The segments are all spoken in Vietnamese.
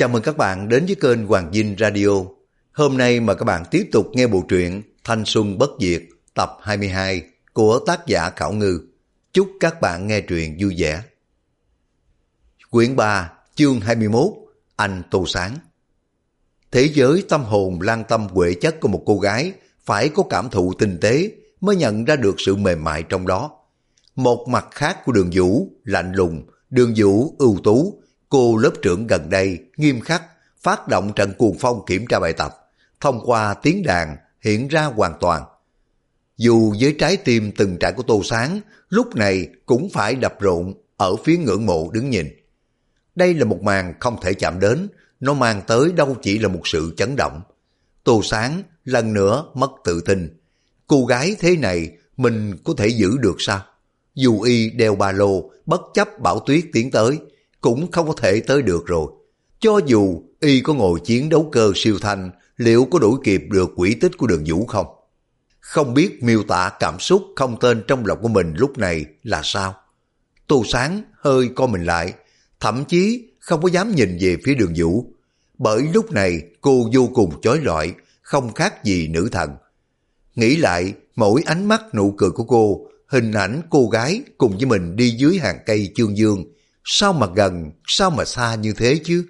Chào mừng các bạn đến với kênh Hoàng Dinh Radio. Hôm nay mời các bạn tiếp tục nghe bộ truyện Thanh Xuân Bất Diệt tập 22 của tác giả Khảo Ngư. Chúc các bạn nghe truyện vui vẻ. Quyển 3, chương 21, Anh Tô Sáng. Thế giới tâm hồn lan tâm huệ chất của một cô gái phải có cảm thụ tinh tế mới nhận ra được sự mềm mại trong đó. Một mặt khác của Đường Vũ lạnh lùng, Đường Vũ ưu tú, cô lớp trưởng gần đây nghiêm khắc phát động trận cuồng phong kiểm tra bài tập, thông qua tiếng đàn hiện ra hoàn toàn. Dù với trái tim từng trải của Tô Sáng lúc này cũng phải đập rộn ở phía ngưỡng mộ đứng nhìn. Đây là một màn không thể chạm đến, nó mang tới đâu chỉ là một sự chấn động. Tô Sáng lần nữa mất tự tin. Cô gái thế này mình có thể giữ được sao? Dù y đeo ba lô, bất chấp Bảo Tuyết tiến tới, cũng không có thể tới được rồi. Cho dù y có ngồi chiến đấu cơ siêu thanh, liệu có đuổi kịp được quỹ tích của Đường Vũ không? Không biết miêu tả cảm xúc không tên trong lòng của mình lúc này là sao? Tô Sáng hơi co mình lại, thậm chí không có dám nhìn về phía Đường Vũ. Bởi lúc này cô vô cùng chói lọi, không khác gì nữ thần. Nghĩ lại mỗi ánh mắt nụ cười của cô, hình ảnh cô gái cùng với mình đi dưới hàng cây chương dương, sao mà gần, sao mà xa như thế chứ?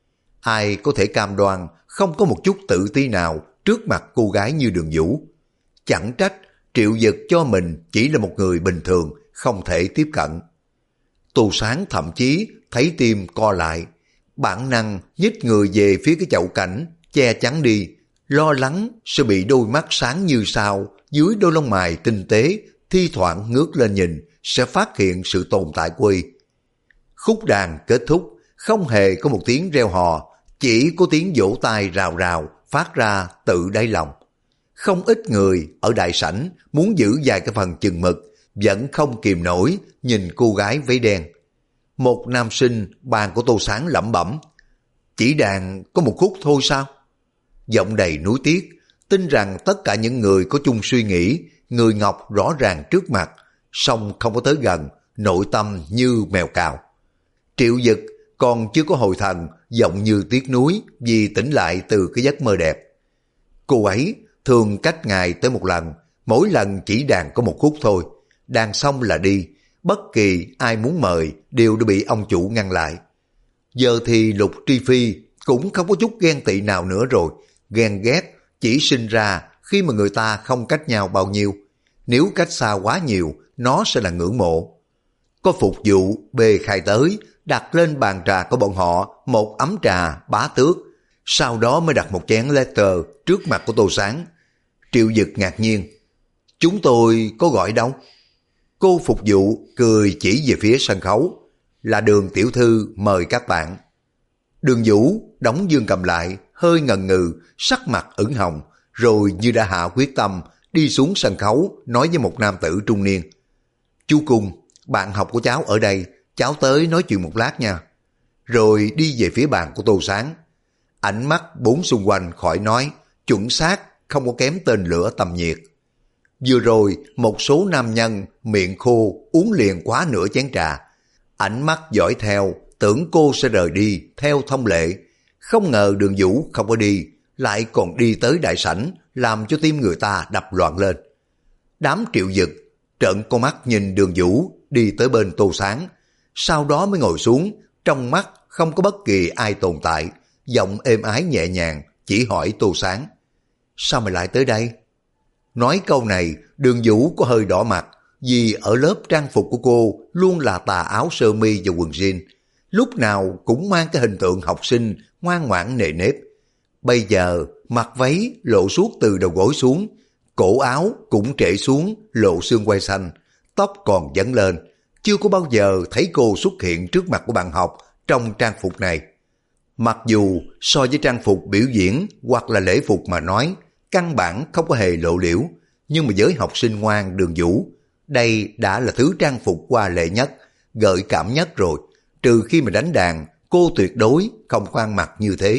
Ai có thể cam đoan không có một chút tự ti nào trước mặt cô gái như Đường Vũ? Chẳng trách Triệu Dực cho mình chỉ là một người bình thường, không thể tiếp cận. Tô Sáng thậm chí thấy tim co lại, bản năng nhích người về phía cái chậu cảnh, che chắn đi, lo lắng sẽ bị đôi mắt sáng như sao dưới đôi lông mày tinh tế, thi thoảng ngước lên nhìn sẽ phát hiện sự tồn tại của y. Khúc đàn kết thúc, không hề có một tiếng reo hò, chỉ có tiếng vỗ tay rào rào phát ra tự đáy lòng. Không ít người ở đại sảnh muốn giữ vài cái phần chừng mực, vẫn không kìm nổi nhìn cô gái váy đen. Một nam sinh bàn của Tô Sáng lẩm bẩm, chỉ đàn có một khúc thôi sao? Giọng đầy nuối tiếc, tin rằng tất cả những người có chung suy nghĩ, người ngọc rõ ràng trước mặt, song không có tới gần, nội tâm như mèo cào. Triệu Dực còn chưa có hồi thần, giọng như tiếc nuối vì tỉnh lại từ cái giấc mơ đẹp. Cô ấy thường cách ngày tới một lần, mỗi lần chỉ đàn có một khúc thôi, đàn xong là đi, bất kỳ ai muốn mời đều đã bị ông chủ ngăn lại. Giờ thì Lục Tri Phi cũng không có chút ghen tị nào nữa rồi, ghen ghét chỉ sinh ra khi mà người ta không cách nhau bao nhiêu, nếu cách xa quá nhiều nó sẽ là ngưỡng mộ. Có phục vụ bê khai tới, đặt lên bàn trà của bọn họ một ấm trà bá tước, sau đó mới đặt một chén letter trước mặt của Tô Sáng. Triệu Dực ngạc nhiên, chúng tôi có gọi đâu? Cô phục vụ cười chỉ về phía sân khấu, là Đường tiểu thư mời các bạn. Đường Vũ đóng dương cầm lại, hơi ngần ngừ, sắc mặt ửng hồng, rồi như đã hạ quyết tâm đi xuống sân khấu nói với một nam tử trung niên, chú Cung, bạn học của cháu ở đây, cháu tới nói chuyện một lát nha. Rồi đi về phía bàn của Tô Sáng. Ánh mắt bốn xung quanh khỏi nói, chuẩn xác, không có kém tên lửa tầm nhiệt. Vừa rồi, một số nam nhân miệng khô uống liền quá nửa chén trà. Ánh mắt dõi theo, tưởng cô sẽ rời đi theo thông lệ. Không ngờ Đường Vũ không có đi, lại còn đi tới đại sảnh, làm cho tim người ta đập loạn lên. Đám Triệu Dực trợn con mắt nhìn Đường Vũ đi tới bên Tô Sáng, sau đó mới ngồi xuống, trong mắt không có bất kỳ ai tồn tại, giọng êm ái nhẹ nhàng chỉ hỏi Tô Sáng, sao mày lại tới đây? Nói câu này, Đường Vũ có hơi đỏ mặt, vì ở lớp trang phục của cô luôn là tà áo sơ mi và quần jean, lúc nào cũng mang cái hình tượng học sinh ngoan ngoãn nề nếp. Bây giờ mặc váy lộ suốt từ đầu gối xuống, cổ áo cũng trễ xuống lộ xương quai xanh, tóc còn vấn lên. Chưa có bao giờ thấy cô xuất hiện trước mặt của bạn học trong trang phục này. Mặc dù so với trang phục biểu diễn hoặc là lễ phục mà nói, căn bản không có hề lộ liễu, nhưng mà với học sinh ngoan Đường Vũ, đây đã là thứ trang phục hoa lệ nhất, gợi cảm nhất rồi. Trừ khi mà đánh đàn, cô tuyệt đối không có ăn mặc như thế.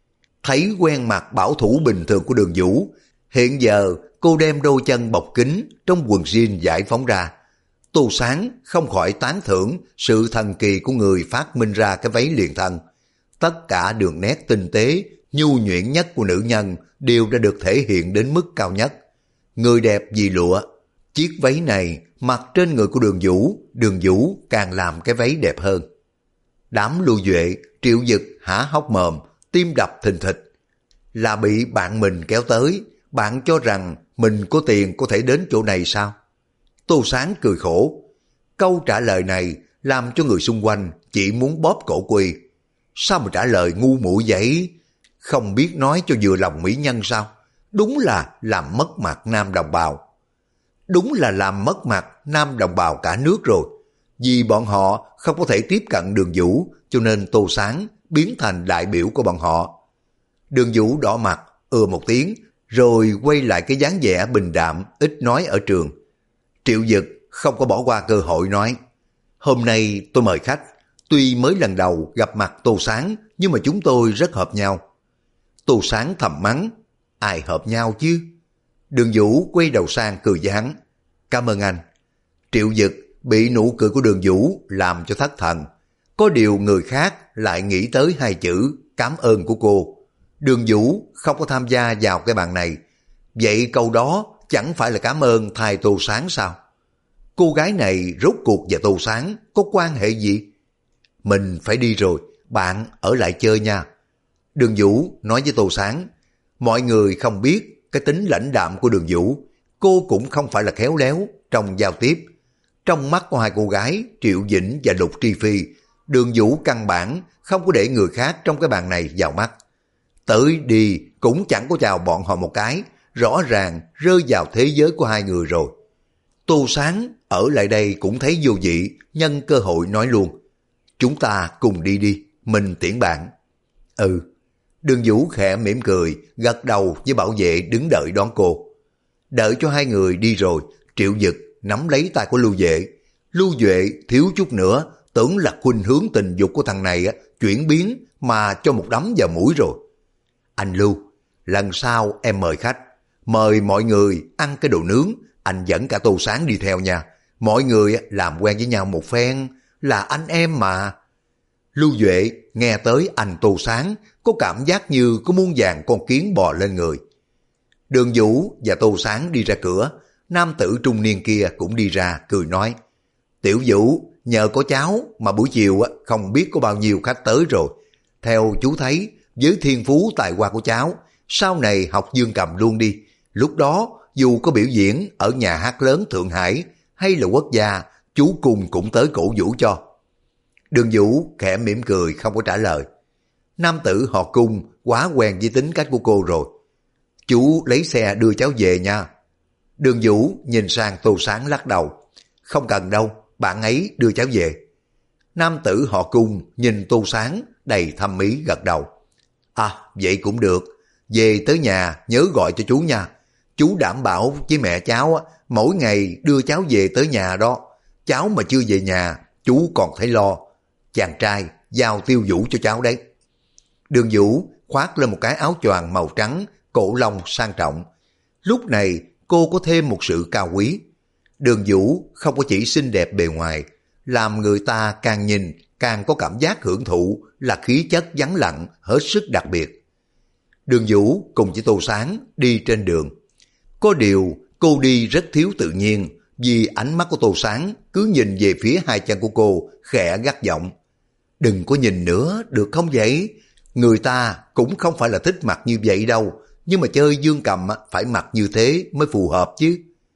Thấy quen mặt bảo thủ bình thường của Đường Vũ, hiện giờ cô đem đôi chân bọc kính trong quần jean giải phóng ra. Tô Sáng không khỏi tán thưởng sự thần kỳ của người phát minh ra cái váy liền thân. tất cả đường nét tinh tế, nhu nhuyễn nhất của nữ nhân đều đã được thể hiện đến mức cao nhất. Người đẹp vì lụa, chiếc váy này mặc trên người của Đường Vũ càng làm cái váy đẹp hơn. Đám Lưu Duệ, Triệu Dực há hốc mồm, tim đập thình thịch. Là bị bạn mình kéo tới, bạn cho rằng mình có tiền có thể đến chỗ này sao? Tô Sáng cười khổ. Câu trả lời này làm cho người xung quanh chỉ muốn bóp cổ Quy. Sao mà trả lời ngu muội vậy? Không biết nói cho vừa lòng mỹ nhân sao? Đúng là làm mất mặt nam đồng bào. Đúng là làm mất mặt nam đồng bào cả nước rồi. Vì bọn họ không có thể tiếp cận Đường Vũ, cho nên Tô Sáng biến thành đại biểu của bọn họ. Đường Vũ đỏ mặt, một tiếng, rồi quay lại cái dáng vẻ bình đạm, ít nói ở trường. Triệu Dực không có bỏ qua cơ hội nói, hôm nay tôi mời khách, tuy mới lần đầu gặp mặt Tô Sáng, nhưng mà chúng tôi rất hợp nhau. Tô Sáng thầm mắng, ai hợp nhau chứ? Đường Vũ quay đầu sang cười với hắn, cảm ơn anh. Triệu Dực bị nụ cười của Đường Vũ làm cho thất thần. Có điều người khác lại nghĩ tới hai chữ cảm ơn của cô. Đường Vũ không có tham gia vào cái bàn này. Vậy câu đó chẳng phải là cảm ơn thay Tô Sáng sao? Cô gái này rốt cuộc và Tô Sáng có quan hệ gì? Mình phải đi rồi, bạn ở lại chơi nha. Đường Vũ nói với Tô Sáng. Mọi người không biết cái tính lãnh đạm của Đường Vũ. Cô cũng không phải là khéo léo trong giao tiếp. Trong mắt của hai cô gái Triệu Dĩnh và Lục Tri Phi, Đường Vũ căn bản không có để người khác trong cái bàn này vào mắt. Tới đi cũng chẳng có chào bọn họ một cái, rõ ràng rơi vào thế giới của hai người rồi. Tô Sáng ở lại đây cũng thấy vô vị, nhân cơ hội nói luôn. Chúng ta cùng đi, mình tiễn bạn. Ừ. Đường Vũ khẽ mỉm cười, gật đầu với bảo vệ đứng đợi đón cô. Đợi cho hai người đi rồi, Triệu Dực nắm lấy tay của Lưu Duệ. Lưu Duệ thiếu chút nữa tưởng là khuynh hướng tình dục của thằng này chuyển biến mà cho một đấm vào mũi rồi. Anh Lưu, lần sau em mời khách, mời mọi người ăn cái đồ nướng, anh dẫn cả Tô Sáng đi theo nha. Mọi người làm quen với nhau một phen, là anh em mà. Lưu Duệ nghe tới anh Tô Sáng có cảm giác như có muôn vàn con kiến bò lên người. Đường Vũ và Tô Sáng đi ra cửa, nam tử trung niên kia cũng đi ra cười nói, Tiểu Vũ, nhờ có cháu mà buổi chiều không biết có bao nhiêu khách tới rồi. Theo chú thấy, với thiên phú tài hoa của cháu, sau này học dương cầm luôn đi. Lúc đó, dù có biểu diễn ở nhà hát lớn Thượng Hải hay là quốc gia, chú cùng cũng tới cổ vũ cho. Đường Vũ khẽ mỉm cười không có trả lời. Nam tử họ Cung quá quen với tính cách của cô rồi. Chú lấy xe đưa cháu về nha. Đường Vũ nhìn sang Tô Sáng lắc đầu. Không cần đâu, bạn ấy đưa cháu về. Nam tử họ Cung nhìn Tô Sáng đầy thâm ý gật đầu. À, vậy cũng được. Về tới nhà nhớ gọi cho chú nha. Chú đảm bảo với mẹ cháu mỗi ngày đưa cháu về tới nhà đó. Cháu mà chưa về nhà, chú còn thấy lo. Chàng trai giao Tiêu Vũ cho cháu đấy. Đường Vũ khoác lên một cái áo choàng màu trắng, cổ lông sang trọng. Lúc này cô có thêm một sự cao quý. Đường Vũ không có chỉ xinh đẹp bề ngoài, làm người ta càng nhìn càng có cảm giác hưởng thụ là khí chất vắng lặng hết sức đặc biệt. Đường Vũ cùng với Tô Sáng đi trên đường. Có điều cô đi rất thiếu tự nhiên, vì ánh mắt của Tô Sáng cứ nhìn về phía hai chân của cô khẽ gắt giọng. Đừng có nhìn nữa được không vậy? Người ta cũng không phải là thích mặc như vậy đâu, nhưng mà chơi dương cầm phải mặc như thế mới phù hợp chứ.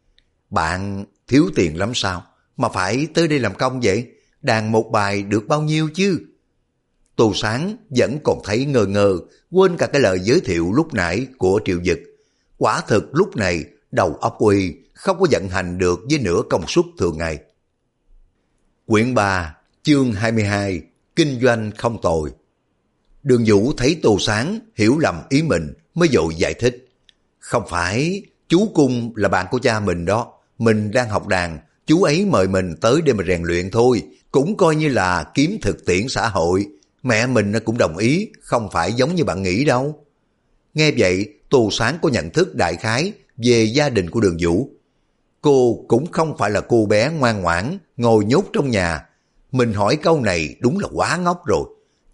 Bạn thiếu tiền lắm sao mà phải tới đây làm công vậy? Đàn một bài được bao nhiêu chứ? Tô Sáng vẫn còn thấy ngơ ngơ, quên cả cái lời giới thiệu lúc nãy của Triệu Dực. Quả thực lúc này đầu óc Uy không có vận hành được với nửa công suất thường ngày. Quyển 3, chương 22, kinh doanh không tồi. Đường Vũ thấy Tô Sáng hiểu lầm ý mình mới vội giải thích. Không phải, chú Cung là bạn của cha mình đó. Mình đang học đàn, chú ấy mời mình tới để mà rèn luyện thôi. Cũng coi như là kiếm thực tiễn xã hội. Mẹ mình cũng đồng ý, không phải giống như bạn nghĩ đâu. Nghe vậy, Tô Sáng có nhận thức đại khái về gia đình của Đường Vũ. Cô cũng không phải là cô bé ngoan ngoãn, ngồi nhốt trong nhà. Mình hỏi câu này đúng là quá ngốc rồi.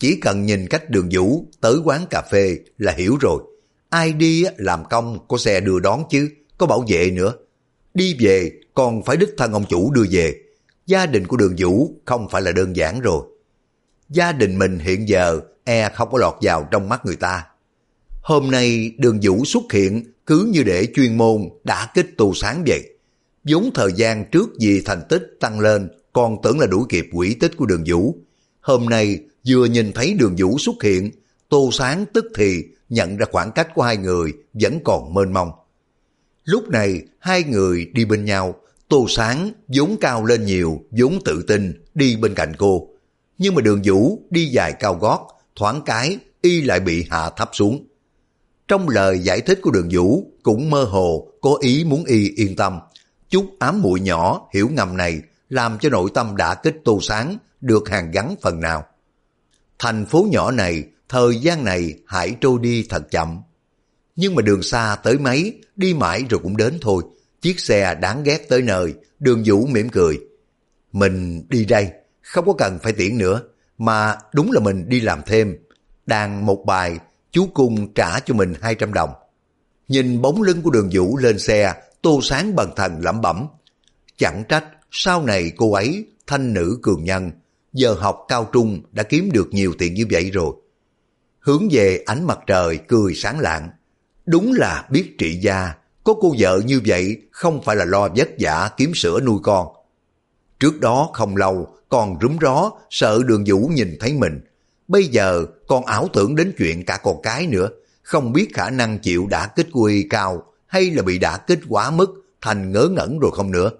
chỉ cần nhìn cách Đường Vũ tới quán cà phê là hiểu rồi. Ai đi làm công có xe đưa đón chứ, có bảo vệ nữa. Đi về còn phải đích thân ông chủ đưa về. Gia đình của Đường Vũ không phải là đơn giản rồi. Gia đình mình hiện giờ không có lọt vào trong mắt người ta. Hôm nay Đường Vũ xuất hiện cứ như để chuyên môn đả kích Tô Sáng vậy. Vốn thời gian trước vì thành tích tăng lên còn tưởng là đuổi kịp quỹ tích của Đường Vũ. Hôm nay vừa nhìn thấy Đường Vũ xuất hiện, Tô Sáng tức thì nhận ra khoảng cách của hai người vẫn còn mênh mông. Lúc này hai người đi bên nhau, Tô Sáng vốn cao lên nhiều, vốn tự tin đi bên cạnh cô. Nhưng mà Đường Vũ đi dài cao gót, thoáng cái y lại bị hạ thấp xuống. Trong lời giải thích của Đường Vũ cũng mơ hồ có ý muốn y yên tâm. Chút ám muội nhỏ hiểu ngầm này làm cho nội tâm đả kích Tô Sáng được hàn gắn phần nào. Thành phố nhỏ này, thời gian này hãy trôi đi thật chậm. Nhưng mà đường xa tới mấy, đi mãi rồi cũng đến thôi. Chiếc xe đáng ghét tới nơi, Đường Vũ mỉm cười. Mình đi đây, không có cần phải tiễn nữa, mà đúng là mình đi làm thêm. Đàn một bài, chú Cung trả cho mình 200 đồng. Nhìn bóng lưng của Đường Vũ lên xe, Tô Sáng bần thần lẩm bẩm. Chẳng trách, sau này cô ấy, thanh nữ cường nhân, giờ học cao trung đã kiếm được nhiều tiền như vậy rồi. Hướng về ánh mặt trời cười sáng lạng. Đúng là biết trị gia, có cô vợ như vậy không phải là lo vất vả kiếm sữa nuôi con. Trước đó không lâu còn rúm ró sợ Đường Vũ nhìn thấy mình. Bây giờ còn ảo tưởng đến chuyện cả con cái nữa, không biết khả năng chịu đả kích của y cao hay là bị đả kích quá mức thành ngớ ngẩn rồi không nữa.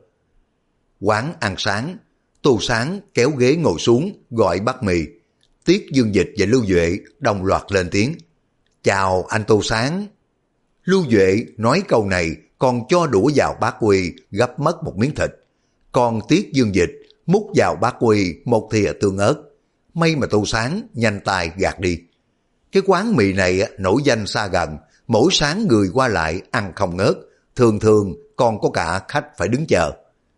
Quán ăn sáng, Tô Sáng kéo ghế ngồi xuống gọi bát mì. Tiết Dương Dịch và Lưu Duệ đồng loạt lên tiếng. Chào anh Tô Sáng. Lưu Duệ nói câu này còn cho đũa vào bát quy gấp mất một miếng thịt. Còn Tiết Dương Dịch múc vào bát quy một thìa tương ớt. May mà Tô Sáng nhanh tay gạt đi. Cái quán mì này nổi danh xa gần, mỗi sáng người qua lại ăn không ngớt, thường thường còn có cả khách phải đứng chờ.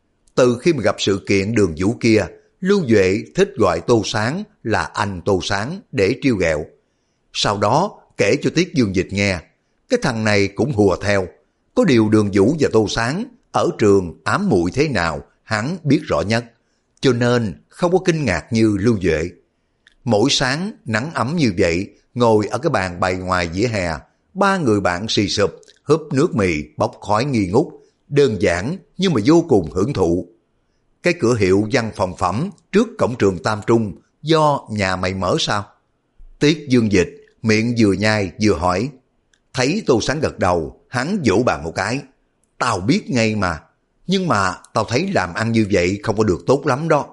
Từ khi mà gặp sự kiện Đường Vũ kia, Lưu Duệ thích gọi Tô Sáng là anh Tô Sáng để trêu ghẹo. Sau đó kể cho Tiết Dương Dịch nghe, cái thằng này cũng hùa theo. Có điều Đường Vũ và Tô Sáng ở trường ám muội thế nào hắn biết rõ nhất, cho nên không có kinh ngạc như Lưu Duệ. Mỗi sáng nắng ấm như vậy, ngồi ở cái bàn bày ngoài vỉa hè, ba người bạn xì sụp húp nước mì bốc khói nghi ngút, đơn giản nhưng mà vô cùng hưởng thụ. Cái cửa hiệu văn phòng phẩm trước cổng trường Tam Trung do nhà mày mở sao? Tiết Dương Dịch miệng vừa nhai vừa hỏi. Thấy Tô Sáng gật đầu, hắn vỗ bàn một cái. Tao biết ngay mà, nhưng mà tao thấy làm ăn như vậy không có được tốt lắm đó.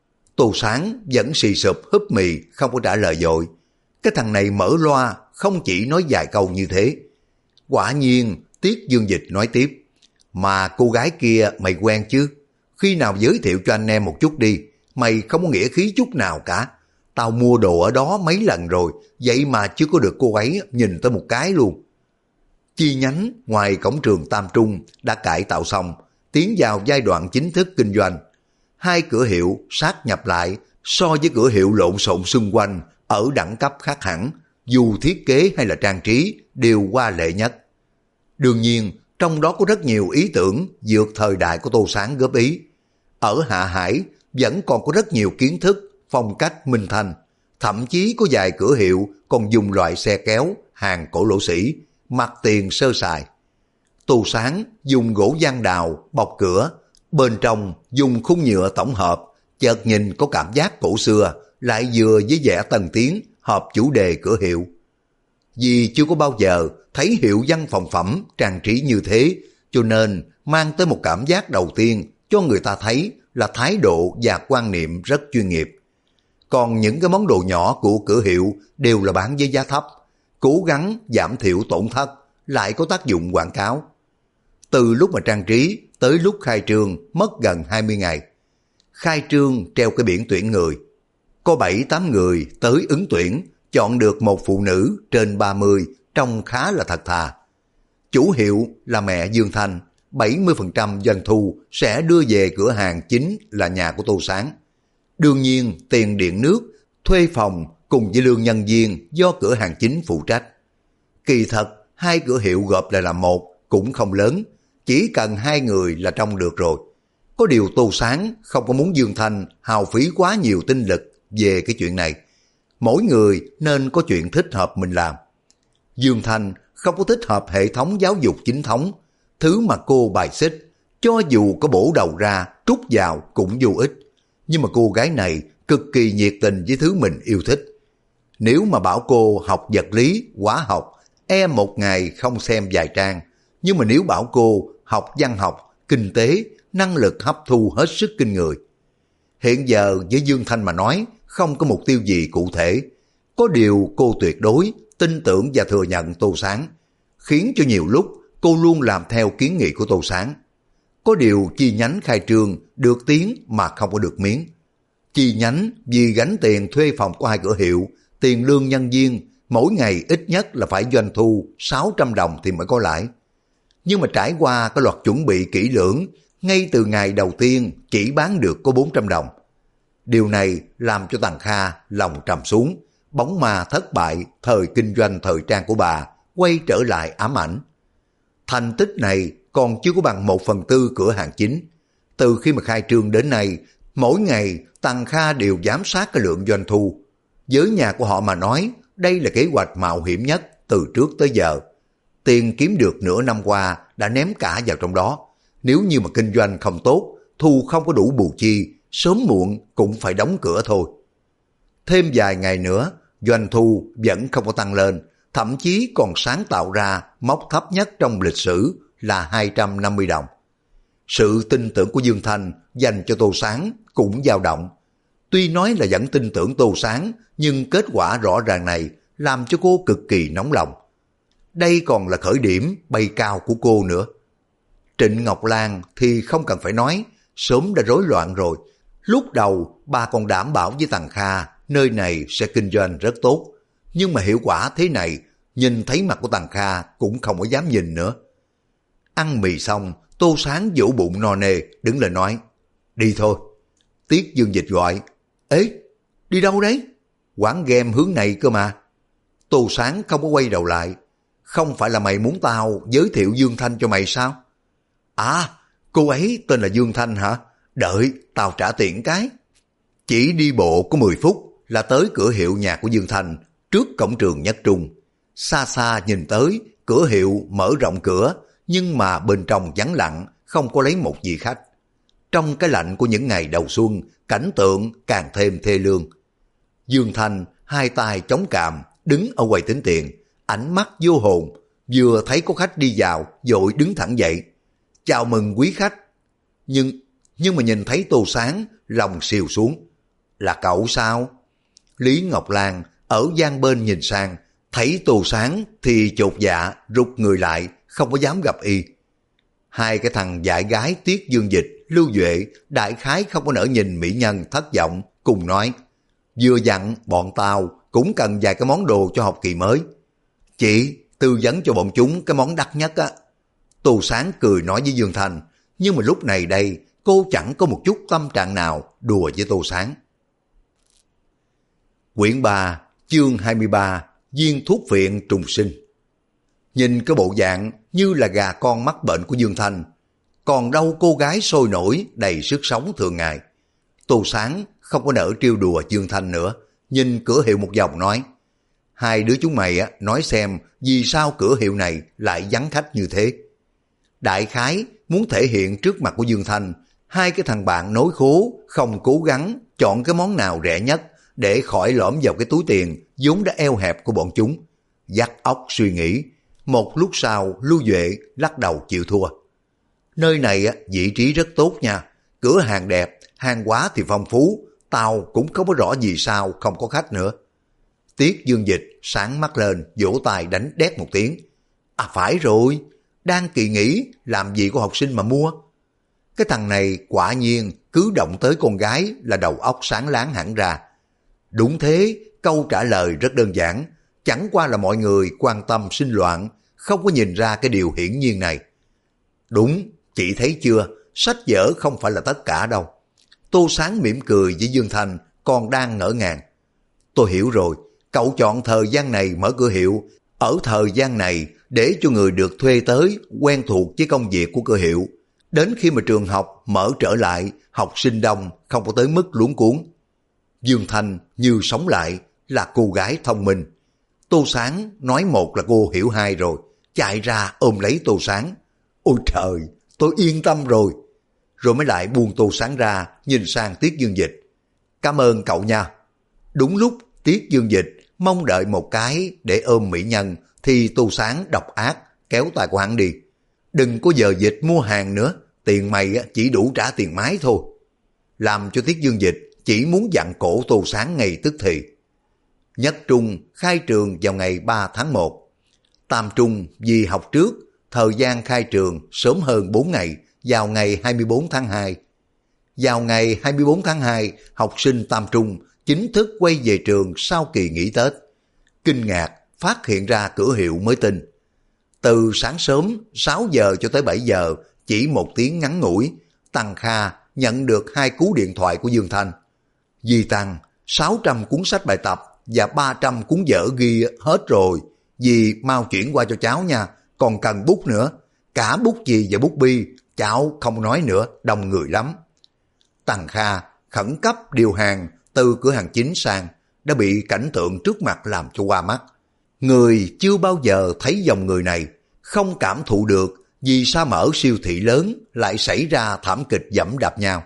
Tô Sáng vẫn xì sụp húp mì không có trả lời dội. Cái thằng này mở loa không chỉ nói vài câu như thế. Quả nhiên Tiết Dương Dịch nói tiếp. Mà cô gái kia mày quen chứ? Khi nào giới thiệu cho anh em một chút đi, mày không có nghĩa khí chút nào cả. Tao mua đồ ở đó mấy lần rồi, vậy mà chưa có được cô ấy nhìn tới một cái luôn. Chi nhánh ngoài cổng trường Tam Trung đã cải tạo xong, tiến vào giai đoạn chính thức kinh doanh. Hai cửa hiệu sát nhập lại so với cửa hiệu lộn xộn xung quanh ở đẳng cấp khác hẳn, dù thiết kế hay là trang trí đều hoa lệ nhất. Đương nhiên, trong đó có rất nhiều ý tưởng vượt thời đại của Tô Sáng góp ý. Ở Hạ Hải vẫn còn có rất nhiều kiến thức, phong cách minh thanh, thậm chí có vài cửa hiệu còn dùng loại xe kéo, hàng cổ lỗ sĩ, mặt tiền sơ sài. Tô Sáng dùng gỗ giăng đào bọc cửa, bên trong dùng khung nhựa tổng hợp, chợt nhìn có cảm giác cổ xưa, lại vừa với vẻ tân tiến, hợp chủ đề cửa hiệu. Vì chưa có bao giờ thấy hiệu văn phòng phẩm trang trí như thế, cho nên mang tới một cảm giác đầu tiên cho người ta thấy là thái độ và quan niệm rất chuyên nghiệp. Còn những cái món đồ nhỏ của cửa hiệu đều là bán với giá thấp, cố gắng giảm thiểu tổn thất, lại có tác dụng quảng cáo. Từ lúc mà trang trí tới lúc khai trương mất gần 20 ngày. Khai trương treo cái biển tuyển người. Có 7-8 người tới ứng tuyển, chọn được một phụ nữ trên 30, trông khá là thật thà. Chủ hiệu là mẹ Dương Thanh, 70% doanh thu sẽ đưa về cửa hàng chính là nhà của Tô Sáng. Đương nhiên tiền điện nước, thuê phòng, cùng với lương nhân viên do cửa hàng chính phụ trách. Kỳ thật, hai cửa hiệu gộp lại làm một cũng không lớn, chỉ cần hai người là trông được rồi. Có điều Tô Sáng không có muốn Dương Thanh hao phí quá nhiều tinh lực về cái chuyện này. Mỗi người nên có chuyện thích hợp mình làm. Dương Thanh không có thích hợp hệ thống giáo dục chính thống, thứ mà cô bài xích, cho dù có bổ đầu ra trút vào cũng vô ích. Nhưng mà cô gái này cực kỳ nhiệt tình với thứ mình yêu thích. Nếu mà bảo cô học vật lý, hóa học, một ngày không xem vài trang. Nhưng mà nếu bảo cô học văn học, kinh tế, năng lực hấp thu hết sức kinh người. Hiện giờ với Dương Thanh mà nói, không có mục tiêu gì cụ thể. Có điều cô tuyệt đối tin tưởng và thừa nhận Tô Sáng, khiến cho nhiều lúc cô luôn làm theo kiến nghị của Tô Sáng. Có điều chi nhánh khai trương được tiếng mà không có được miếng. Chi nhánh vì gánh tiền thuê phòng của hai cửa hiệu, tiền lương nhân viên, mỗi ngày ít nhất là phải doanh thu 600 đồng thì mới có lãi. Nhưng mà trải qua cái loạt chuẩn bị kỹ lưỡng, ngay từ ngày đầu tiên chỉ bán được có 400 đồng. Điều này làm cho Tằng Kha lòng trầm xuống, bóng ma thất bại thời kinh doanh thời trang của bà quay trở lại ám ảnh. Thành tích này còn chưa có bằng 1/4 cửa hàng chính. Từ khi mà khai trương đến nay, mỗi ngày Tằng Kha đều giám sát cái lượng doanh thu. Với nhà của họ mà nói, đây là kế hoạch mạo hiểm nhất từ trước tới giờ. Tiền kiếm được nửa năm qua đã ném cả vào trong đó. Nếu như mà kinh doanh không tốt, thu không có đủ bù chi, sớm muộn cũng phải đóng cửa thôi. Thêm vài ngày nữa, doanh thu vẫn không có tăng lên, thậm chí còn sáng tạo ra mốc thấp nhất trong lịch sử là 250 đồng. Sự tin tưởng của Dương Thanh dành cho Tô Sáng cũng dao động. Tuy nói là vẫn tin tưởng Tô Sáng, nhưng kết quả rõ ràng này làm cho cô cực kỳ nóng lòng. Đây còn là khởi điểm bay cao của cô nữa. Trịnh Ngọc Lan thì không cần phải nói, sớm đã rối loạn rồi. Lúc đầu bà còn đảm bảo với Tằng Kha nơi này sẽ kinh doanh rất tốt. Nhưng mà hiệu quả thế này, nhìn thấy mặt của Tằng Kha cũng không có dám nhìn nữa. Ăn mì xong, Tô Sáng vỗ bụng no nê, đứng lên nói, đi thôi. Tiết Dương Dịch gọi, ế, đi đâu đấy? Quán game hướng này cơ mà. Tô Sáng không có quay đầu lại, không phải là mày muốn tao giới thiệu Dương Thanh cho mày sao? À, cô ấy tên là Dương Thanh hả? Đợi, tao trả tiền cái. Chỉ đi bộ có 10 phút là tới cửa hiệu nhà của Dương Thanh, trước cổng trường Nhất Trung. Xa xa nhìn tới, cửa hiệu mở rộng cửa, nhưng mà bên trong vắng lặng, không có lấy một vị khách. Trong cái lạnh của những ngày đầu xuân, cảnh tượng càng thêm thê lương. Dương Thanh hai tay chống cằm, đứng ở quầy tính tiền, ánh mắt vô hồn, vừa thấy có khách đi vào, vội đứng thẳng dậy. Chào mừng quý khách. Nhưng mà nhìn thấy Tô Sáng, lòng xìu xuống. Là cậu sao? Lý Ngọc Lan ở gian bên nhìn sang, thấy Tô Sáng thì chột dạ, rụt người lại, không có dám gặp y. Hai cái thằng dại gái Tiết Dương Dịch, Lưu Duệ, đại khái không có nỡ nhìn mỹ nhân thất vọng, cùng nói, vừa dặn bọn tao cũng cần vài cái món đồ cho học kỳ mới. Chị tư vấn cho bọn chúng cái món đắt nhất á. Tô Sáng cười nói với Dương Thanh, nhưng mà lúc này đây cô chẳng có một chút tâm trạng nào đùa với Tô Sáng. Quyển 3, chương 23, viên thuốc viện trùng sinh. Nhìn cái bộ dạng như là gà con mắc bệnh của Dương Thanh, còn đâu cô gái sôi nổi đầy sức sống thường ngày. Tô Sáng không có nỡ trêu đùa Dương Thanh nữa, nhìn cửa hiệu một vòng nói, hai đứa chúng mày nói xem vì sao cửa hiệu này lại vắng khách như thế. Đại khái muốn thể hiện trước mặt của Dương Thanh, hai cái thằng bạn nói khố không cố gắng chọn cái món nào rẻ nhất để khỏi lõm vào cái túi tiền vốn đã eo hẹp của bọn chúng. Dắt óc suy nghĩ, một lúc sau Lưu Duệ lắc đầu chịu thua. Nơi này vị trí rất tốt nha, cửa hàng đẹp, hàng hóa thì phong phú, tao cũng không có rõ vì sao không có khách nữa. Tiết Dương Dịch sáng mắt lên, vỗ tay đánh đét một tiếng. À phải rồi, đang kỳ nghỉ, làm gì có học sinh mà mua. Cái thằng này quả nhiên cứ động tới con gái là đầu óc sáng láng hẳn ra. Đúng thế, câu trả lời rất đơn giản, chẳng qua là mọi người quan tâm sinh loạn, không có nhìn ra cái điều hiển nhiên này. Đúng, chị thấy chưa, sách vở không phải là tất cả đâu. Tô Sáng mỉm cười với Dương Thanh, còn đang ngỡ ngàng. tôi hiểu rồi, cậu chọn thời gian này mở cửa hiệu, ở thời gian này để cho người được thuê tới quen thuộc với công việc của cửa hiệu. Đến khi mà trường học mở trở lại, học sinh đông, không có tới mức luống cuống. Dương Thanh như sống lại, là cô gái thông minh. Tô Sáng nói một là cô hiểu hai rồi, chạy ra ôm lấy Tô Sáng. Ôi trời, tôi yên tâm rồi. Rồi mới lại buông Tô Sáng ra, nhìn sang Tiết Dương Dịch. Cảm ơn cậu nha. Đúng lúc Tiết Dương Dịch mong đợi một cái để ôm mỹ nhân, thì Tô Sáng độc ác kéo tay của hắn đi. Đừng có giờ dịch mua hàng nữa, tiền mày chỉ đủ trả tiền máy thôi. Làm cho Tiết Dương Dịch chỉ muốn dặn cổ Tô Sáng ngay tức thì. Nhất Trung khai trường vào ngày 3 tháng 1. Tam Trung vì học trước, thời gian khai trường sớm hơn 4 ngày, vào ngày 24 tháng 2. Vào ngày 24 tháng 2, học sinh Tam Trung chính thức quay về trường sau kỳ nghỉ Tết. Kinh ngạc phát hiện ra cửa hiệu mới tin. Từ sáng sớm 6 giờ cho tới 7 giờ, chỉ một tiếng ngắn ngủi, Tăng Kha nhận được 2 cú điện thoại của Dương Thanh. Dì Tăng, 600 cuốn sách bài tập và 300 cuốn vở ghi hết rồi. Dì mau chuyển qua cho cháu nha, còn cần bút nữa. Cả bút chì và bút bi, cháu không nói nữa, đông người lắm. Tăng Kha khẩn cấp điều hàng từ cửa hàng chính sang, đã bị cảnh tượng trước mặt làm cho hoa mắt. Người chưa bao giờ thấy dòng người này, không cảm thụ được vì sao mở siêu thị lớn lại xảy ra thảm kịch dẫm đạp nhau.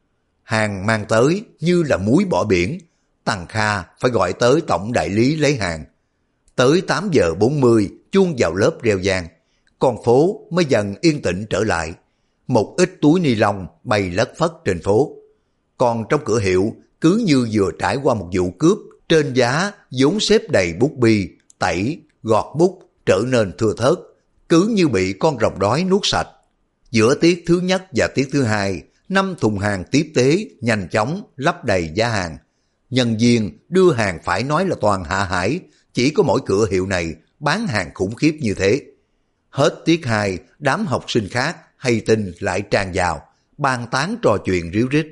Hàng mang tới như là muối bỏ biển, Tăng Kha phải gọi tới tổng đại lý lấy hàng. Tới 8 giờ 40 chuông vào lớp reo vang, con phố mới dần yên tĩnh trở lại. Một ít túi ni lông bay lất phất trên phố. Còn trong cửa hiệu cứ như vừa trải qua một vụ cướp, trên giá vốn xếp đầy bút bi, tẩy, gọt bút trở nên thưa thớt, cứ như bị con rồng đói nuốt sạch. Giữa tiết thứ nhất và tiết thứ hai, 5 thùng hàng tiếp tế nhanh chóng lấp đầy giá hàng. Nhân viên đưa hàng phải nói là toàn hạ hải, chỉ có mỗi cửa hiệu này bán hàng khủng khiếp như thế. Hết tiết 2, đám học sinh khác hay tin lại tràn vào, bàn tán trò chuyện ríu rít.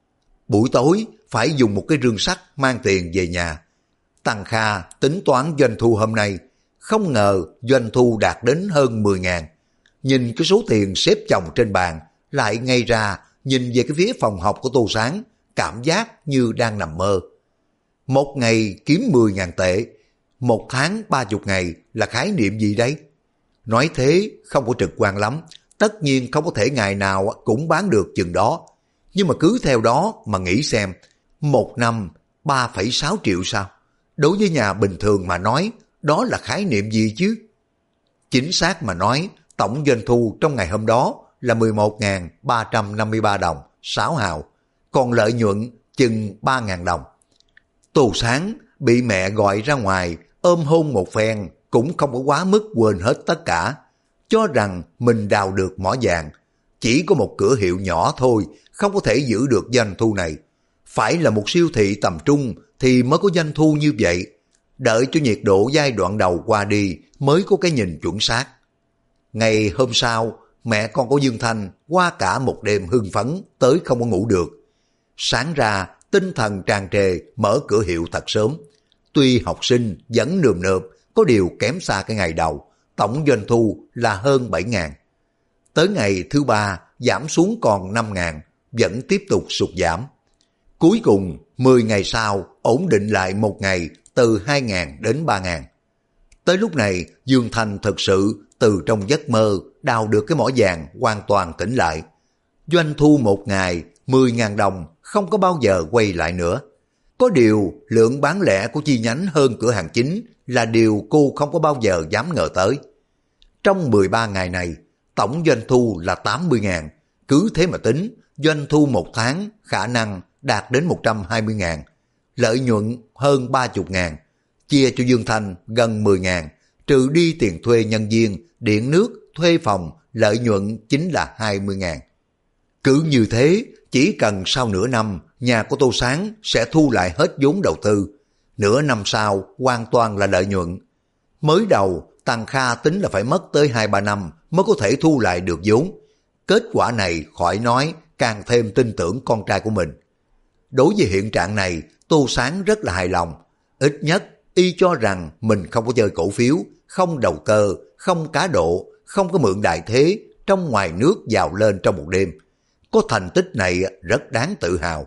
Buổi tối phải dùng một cái rương sắt mang tiền về nhà. Tăng Kha tính toán doanh thu hôm nay, không ngờ doanh thu đạt đến hơn 10.000. Nhìn cái số tiền xếp chồng trên bàn, lại ngay ra nhìn về cái phía phòng học của Tô Sáng, cảm giác như đang nằm mơ. Một ngày kiếm 10.000 tệ, một tháng 30 ngày là khái niệm gì đấy? Nói thế không có trực quan lắm, tất nhiên không có thể ngày nào cũng bán được chừng đó. Nhưng mà cứ theo đó mà nghĩ xem, một năm 3,6 triệu sao? Đối với nhà bình thường mà nói, đó là khái niệm gì chứ? Chính xác mà nói, tổng doanh thu trong ngày hôm đó là 11.353 đồng, 6 hào, còn lợi nhuận chừng 3.000 đồng. Tô Sáng bị mẹ gọi ra ngoài, ôm hôn một phen, cũng không có quá mức quên hết tất cả, cho rằng mình đào được mỏ vàng. Chỉ có một cửa hiệu nhỏ thôi, không có thể giữ được doanh thu này. Phải là một siêu thị tầm trung thì mới có doanh thu như vậy. Đợi cho nhiệt độ giai đoạn đầu qua đi mới có cái nhìn chuẩn xác. Ngày hôm sau, mẹ con của Dương Thanh qua cả một đêm hưng phấn tới không có ngủ được. Sáng ra, tinh thần tràn trề mở cửa hiệu thật sớm. Tuy học sinh vẫn nườm nượp, có điều kém xa cái ngày đầu, tổng doanh thu là hơn 7.000. Tới ngày thứ 3 giảm xuống còn 5.000, vẫn tiếp tục sụt giảm. Cuối cùng 10 ngày sau ổn định lại một ngày từ 2.000 đến 3.000. Tới lúc này Dương Thanh thật sự từ trong giấc mơ đào được cái mỏ vàng hoàn toàn tỉnh lại. Doanh thu một ngày 10.000 đồng không có bao giờ quay lại nữa. Có điều lượng bán lẻ của chi nhánh hơn cửa hàng chính là điều cô không có bao giờ dám ngờ tới. Trong 13 ngày này, tổng doanh thu là 80.000, cứ thế mà tính, doanh thu một tháng khả năng đạt đến 120.000, lợi nhuận hơn 30.000, chia cho Dương Thanh gần 10.000, trừ đi tiền thuê nhân viên, điện nước, thuê phòng, lợi nhuận chính là 20.000. Cứ như thế, chỉ cần sau nửa năm, nhà của Tô Sáng sẽ thu lại hết vốn đầu tư. Nửa năm sau, hoàn toàn là lợi nhuận. Mới đầu, Tăng Kha tính là phải mất tới 2-3 năm mới có thể thu lại được vốn. Kết quả này khỏi nói, càng thêm tin tưởng con trai của mình. Đối với hiện trạng này, Tô Sáng rất là hài lòng. Ít nhất y cho rằng mình không có chơi cổ phiếu, không đầu cơ, không cá độ, không có mượn đại thế, trong ngoài nước giàu lên trong một đêm. Có thành tích này rất đáng tự hào.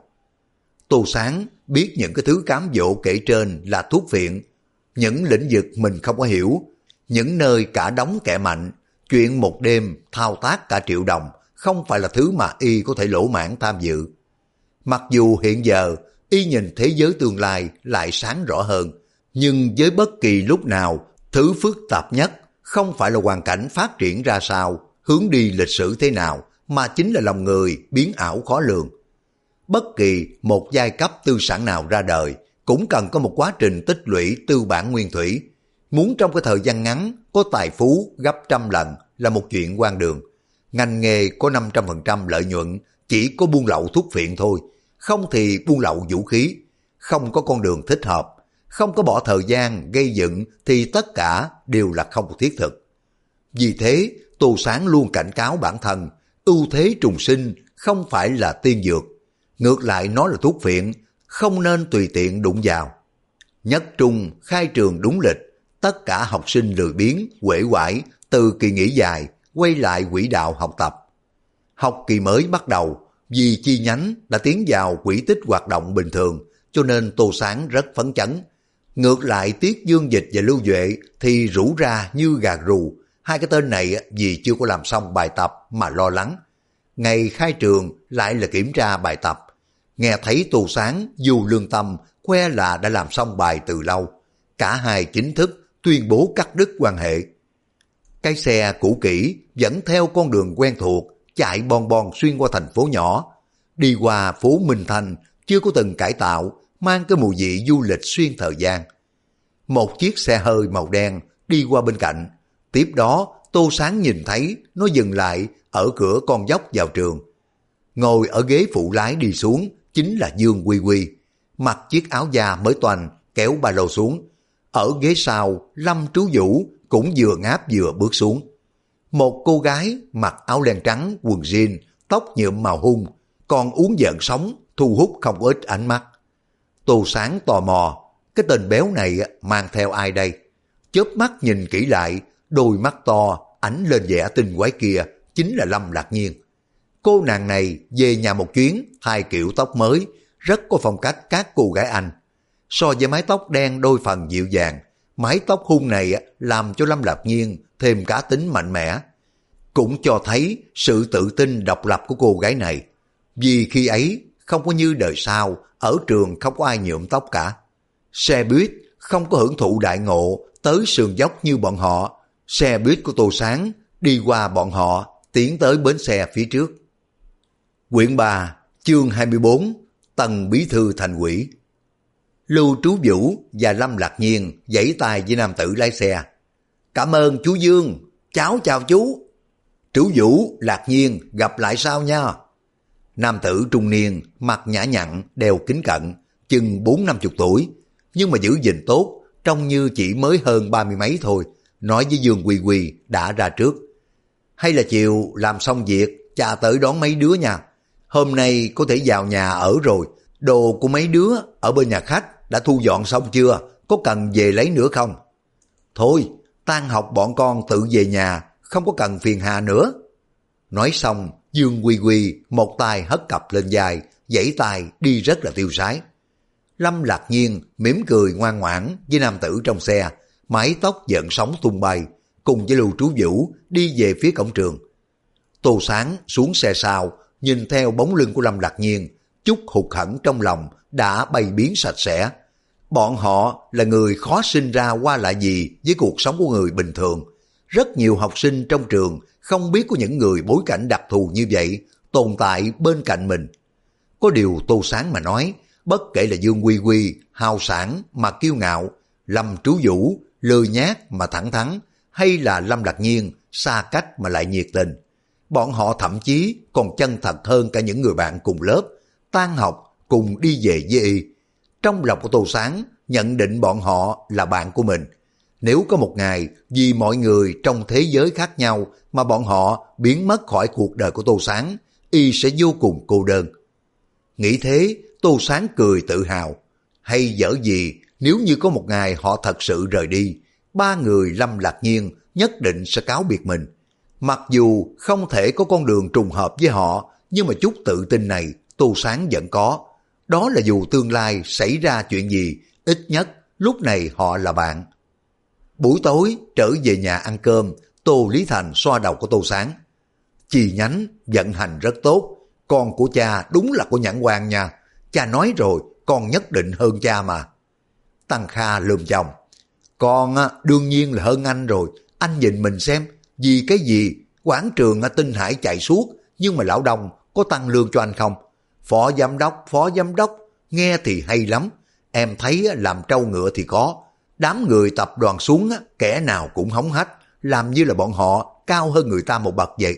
Tô Sáng biết những cái thứ cám dỗ kể trên là thuốc phiện, những lĩnh vực mình không có hiểu, những nơi cả đống kẻ mạnh, chuyện một đêm thao tác cả triệu đồng không phải là thứ mà y có thể lỗ mãn tham dự. Mặc dù hiện giờ y nhìn thế giới tương lai lại sáng rõ hơn, nhưng với bất kỳ lúc nào, thứ phức tạp nhất không phải là hoàn cảnh phát triển ra sao, hướng đi lịch sử thế nào, mà chính là lòng người biến ảo khó lường. Bất kỳ một giai cấp tư sản nào ra đời cũng cần có một quá trình tích lũy tư bản nguyên thủy. Muốn trong cái thời gian ngắn có tài phú gấp trăm lần là một chuyện hoang đường. Ngành nghề có 500% lợi nhuận chỉ có buôn lậu thuốc phiện thôi, không thì buôn lậu vũ khí, không có con đường thích hợp, không có bỏ thời gian gây dựng thì tất cả đều là không thiết thực. Vì thế, Tô Sáng luôn cảnh cáo bản thân, ưu thế trùng sinh không phải là tiên dược, ngược lại nó là thuốc phiện, không nên tùy tiện đụng vào. Nhất Trung khai trường đúng lịch, tất cả học sinh lười biếng, uể oải từ kỳ nghỉ dài quay lại quỹ đạo học tập. Học kỳ mới bắt đầu, vì chi nhánh đã tiến vào quỹ tích hoạt động bình thường, cho nên Tô Sáng rất phấn chấn. Ngược lại Tiết Dương Dịch và Lưu Duệ thì rủ ra như gà rù, hai cái tên này vì chưa có làm xong bài tập mà lo lắng. Ngày khai trường lại là kiểm tra bài tập, nghe thấy Tô Sáng dù lương tâm khoe là đã làm xong bài từ lâu. Cả hai chính thức tuyên bố cắt đứt quan hệ. Cái xe cũ kỹ dẫn theo con đường quen thuộc, chạy bon bon xuyên qua thành phố nhỏ, đi qua phố Minh Thành chưa có từng cải tạo, mang cái mùi vị du lịch xuyên thời gian. Một chiếc xe hơi màu đen đi qua bên cạnh, tiếp đó Tô Sáng nhìn thấy nó dừng lại ở cửa con dốc vào trường. Ngồi ở ghế phụ lái đi xuống chính là Dương Quy Quy, mặc chiếc áo da mới toanh, kéo ba lô xuống. Ở ghế sau, Lâm Trú Vũ cũng vừa ngáp vừa bước xuống. Một cô gái mặc áo len trắng, quần jean, tóc nhuộm màu hung, còn uống giận sống, thu hút không ít ánh mắt. Tô Sáng tò mò, cái tên béo này mang theo ai đây? Chớp mắt nhìn kỹ lại, đôi mắt to, ánh lên vẻ tinh quái kia, chính là Lâm Lạc Nhiên. Cô nàng này về nhà một chuyến, thay kiểu tóc mới, rất có phong cách các cô gái Anh. So với mái tóc đen đôi phần dịu dàng, mái tóc hung này làm cho Lâm Lạc Nhiên thêm cá tính mạnh mẽ. Cũng cho thấy sự tự tin độc lập của cô gái này. Vì khi ấy không có như đời sau, ở trường không có ai nhuộm tóc cả. Xe buýt không có hưởng thụ đại ngộ tới sườn dốc như bọn họ. Xe buýt của Tô Sáng đi qua bọn họ, tiến tới bến xe phía trước. Quyển 3, chương 24, Tần Bí Thư Thành ủy. Lưu Trú Vũ và Lâm Lạc Nhiên giãy tay với nam tử lái xe. Cảm ơn chú Dương, cháu chào chú. Trú Vũ, Lạc Nhiên, gặp lại sau nha. Nam tử trung niên, mặt nhã nhặn, đeo kính cận, chừng 40-50 tuổi, nhưng mà giữ gìn tốt, trông như chỉ mới hơn 30 mấy thôi, nói với Dương Quy Quy đã ra trước. Hay là chiều làm xong việc, cha tới đón mấy đứa nha. Hôm nay có thể vào nhà ở rồi, đồ của mấy đứa ở bên nhà khách đã thu dọn xong chưa, có cần về lấy nữa không? Thôi, tan học bọn con tự về nhà, không có cần phiền hà nữa. Nói xong, Dương Quy Quy một tay hất cặp lên vai, giãy tay đi rất là tiêu sái. Lâm Lạc Nhiên mỉm cười ngoan ngoãn với nam tử trong xe, mái tóc giận sóng tung bay, cùng với Lưu Trú Vũ đi về phía cổng trường. Tô Sáng xuống xe sau, nhìn theo bóng lưng của Lâm Lạc Nhiên, chút hụt hẫng trong lòng đã bay biến sạch sẽ. Bọn họ là người khó sinh ra qua lại gì với cuộc sống của người bình thường. Rất nhiều học sinh trong trường không biết có những người bối cảnh đặc thù như vậy tồn tại bên cạnh mình. Có điều Tô Sáng mà nói, bất kể là Dương Quy Quy hào sản mà kiêu ngạo, Lâm Trú Vũ lười nhác mà thẳng thắn, hay là Lâm Lạc Nhiên xa cách mà lại nhiệt tình, bọn họ thậm chí còn chân thật hơn cả những người bạn cùng lớp, tan học cùng đi về với y. Trong lòng của Tô Sáng nhận định bọn họ là bạn của mình. Nếu có một ngày vì mọi người trong thế giới khác nhau mà bọn họ biến mất khỏi cuộc đời của Tô Sáng, y sẽ vô cùng cô đơn. Nghĩ thế, Tô Sáng cười tự hào. Hay dở gì, Nếu như có một ngày họ thật sự rời đi, ba người Lâm Lạc Nhiên nhất định sẽ cáo biệt mình. Mặc dù không thể có con đường trùng hợp với họ, nhưng mà chút tự tin này Tô Sáng vẫn có. Đó là dù tương lai xảy ra chuyện gì, ít nhất lúc này họ là bạn. Buổi tối trở về nhà ăn cơm, Tô Lý Thành xoa đầu của Tô Sáng. Chi nhánh vận hành rất tốt, con của cha đúng là có nhãn quan nha. Cha nói rồi, con nhất định hơn cha mà. Tăng Kha lườm chồng. Con đương nhiên là hơn anh rồi, anh nhìn mình xem, vì cái gì quảng trường Tinh Hải chạy suốt, nhưng mà lão Đông có tăng lương cho anh không? Phó giám đốc, nghe thì hay lắm, em thấy làm trâu ngựa thì có. Đám người tập đoàn xuống, kẻ nào cũng hống hách, làm như là bọn họ cao hơn người ta một bậc vậy.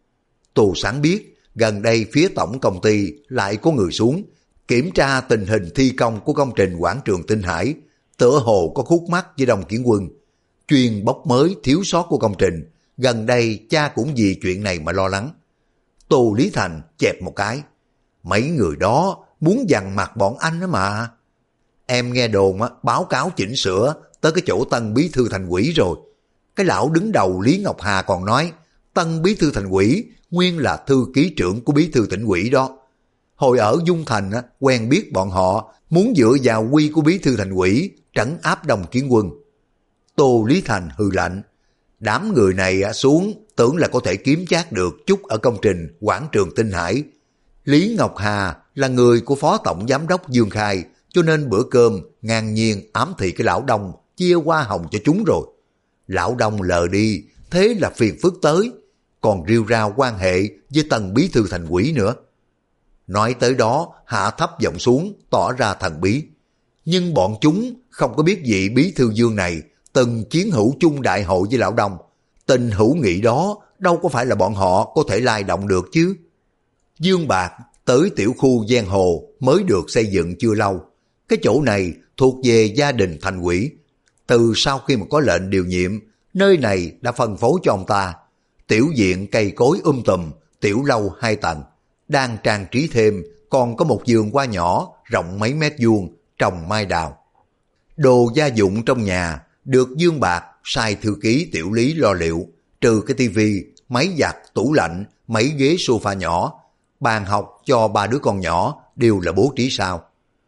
Tô Sáng biết, gần đây phía tổng công ty lại có người xuống, kiểm tra tình hình thi công của công trình quảng trường Tinh Hải, tựa hồ có khúc mắc với Đông Kiến Quân. Chuyên bóc mới thiếu sót của công trình, gần đây cha cũng vì chuyện này mà lo lắng. Tô Lý Thành chẹp một cái. Mấy người đó muốn dằn mặt bọn anh đó mà. Em nghe đồn báo cáo chỉnh sửa tới cái chỗ tân bí thư thành ủy rồi. Cái lão đứng đầu Lý Ngọc Hà còn nói, tân bí thư thành ủy nguyên là thư ký trưởng của bí thư tỉnh ủy đó. Hồi ở Dung Thành quen biết bọn họ, muốn dựa vào quy của bí thư thành ủy trấn áp Đông Kiến Quân. Tô Lý Thành hừ lạnh. Đám người này xuống tưởng là có thể kiếm chác được chút ở công trình quảng trường Tinh Hải. Lý Ngọc Hà là người của phó tổng giám đốc Dương Khai, cho nên bữa cơm ngang nhiên ám thị cái lão Đông chia hoa hồng cho chúng rồi. Lão Đông lờ đi, thế là phiền phức tới, còn rêu rao quan hệ với tầng bí thư thành ủy nữa. Nói tới đó, hạ thấp giọng xuống, tỏ ra thần bí. Nhưng bọn chúng không có biết vị bí thư Dương này từng chiến hữu chung đại hội với lão Đông. Tình hữu nghị đó đâu có phải là bọn họ có thể lay động được chứ. Dương Bạc tới tiểu khu giang hồ mới được xây dựng chưa lâu. Cái chỗ này thuộc về gia đình thành ủy. Từ sau khi mà có lệnh điều nhiệm, nơi này đã phân phối cho ông ta. Tiểu viện cây cối tùm, tiểu lâu 2 tầng. Đang trang trí thêm, còn có một vườn hoa nhỏ rộng mấy mét vuông, trồng mai đào. Đồ gia dụng trong nhà được Dương Bạc sai thư ký Tiểu Lý lo liệu, trừ cái tivi, máy giặt, tủ lạnh, mấy ghế sofa nhỏ, bàn học cho 3 đứa con nhỏ đều là bố trí sao.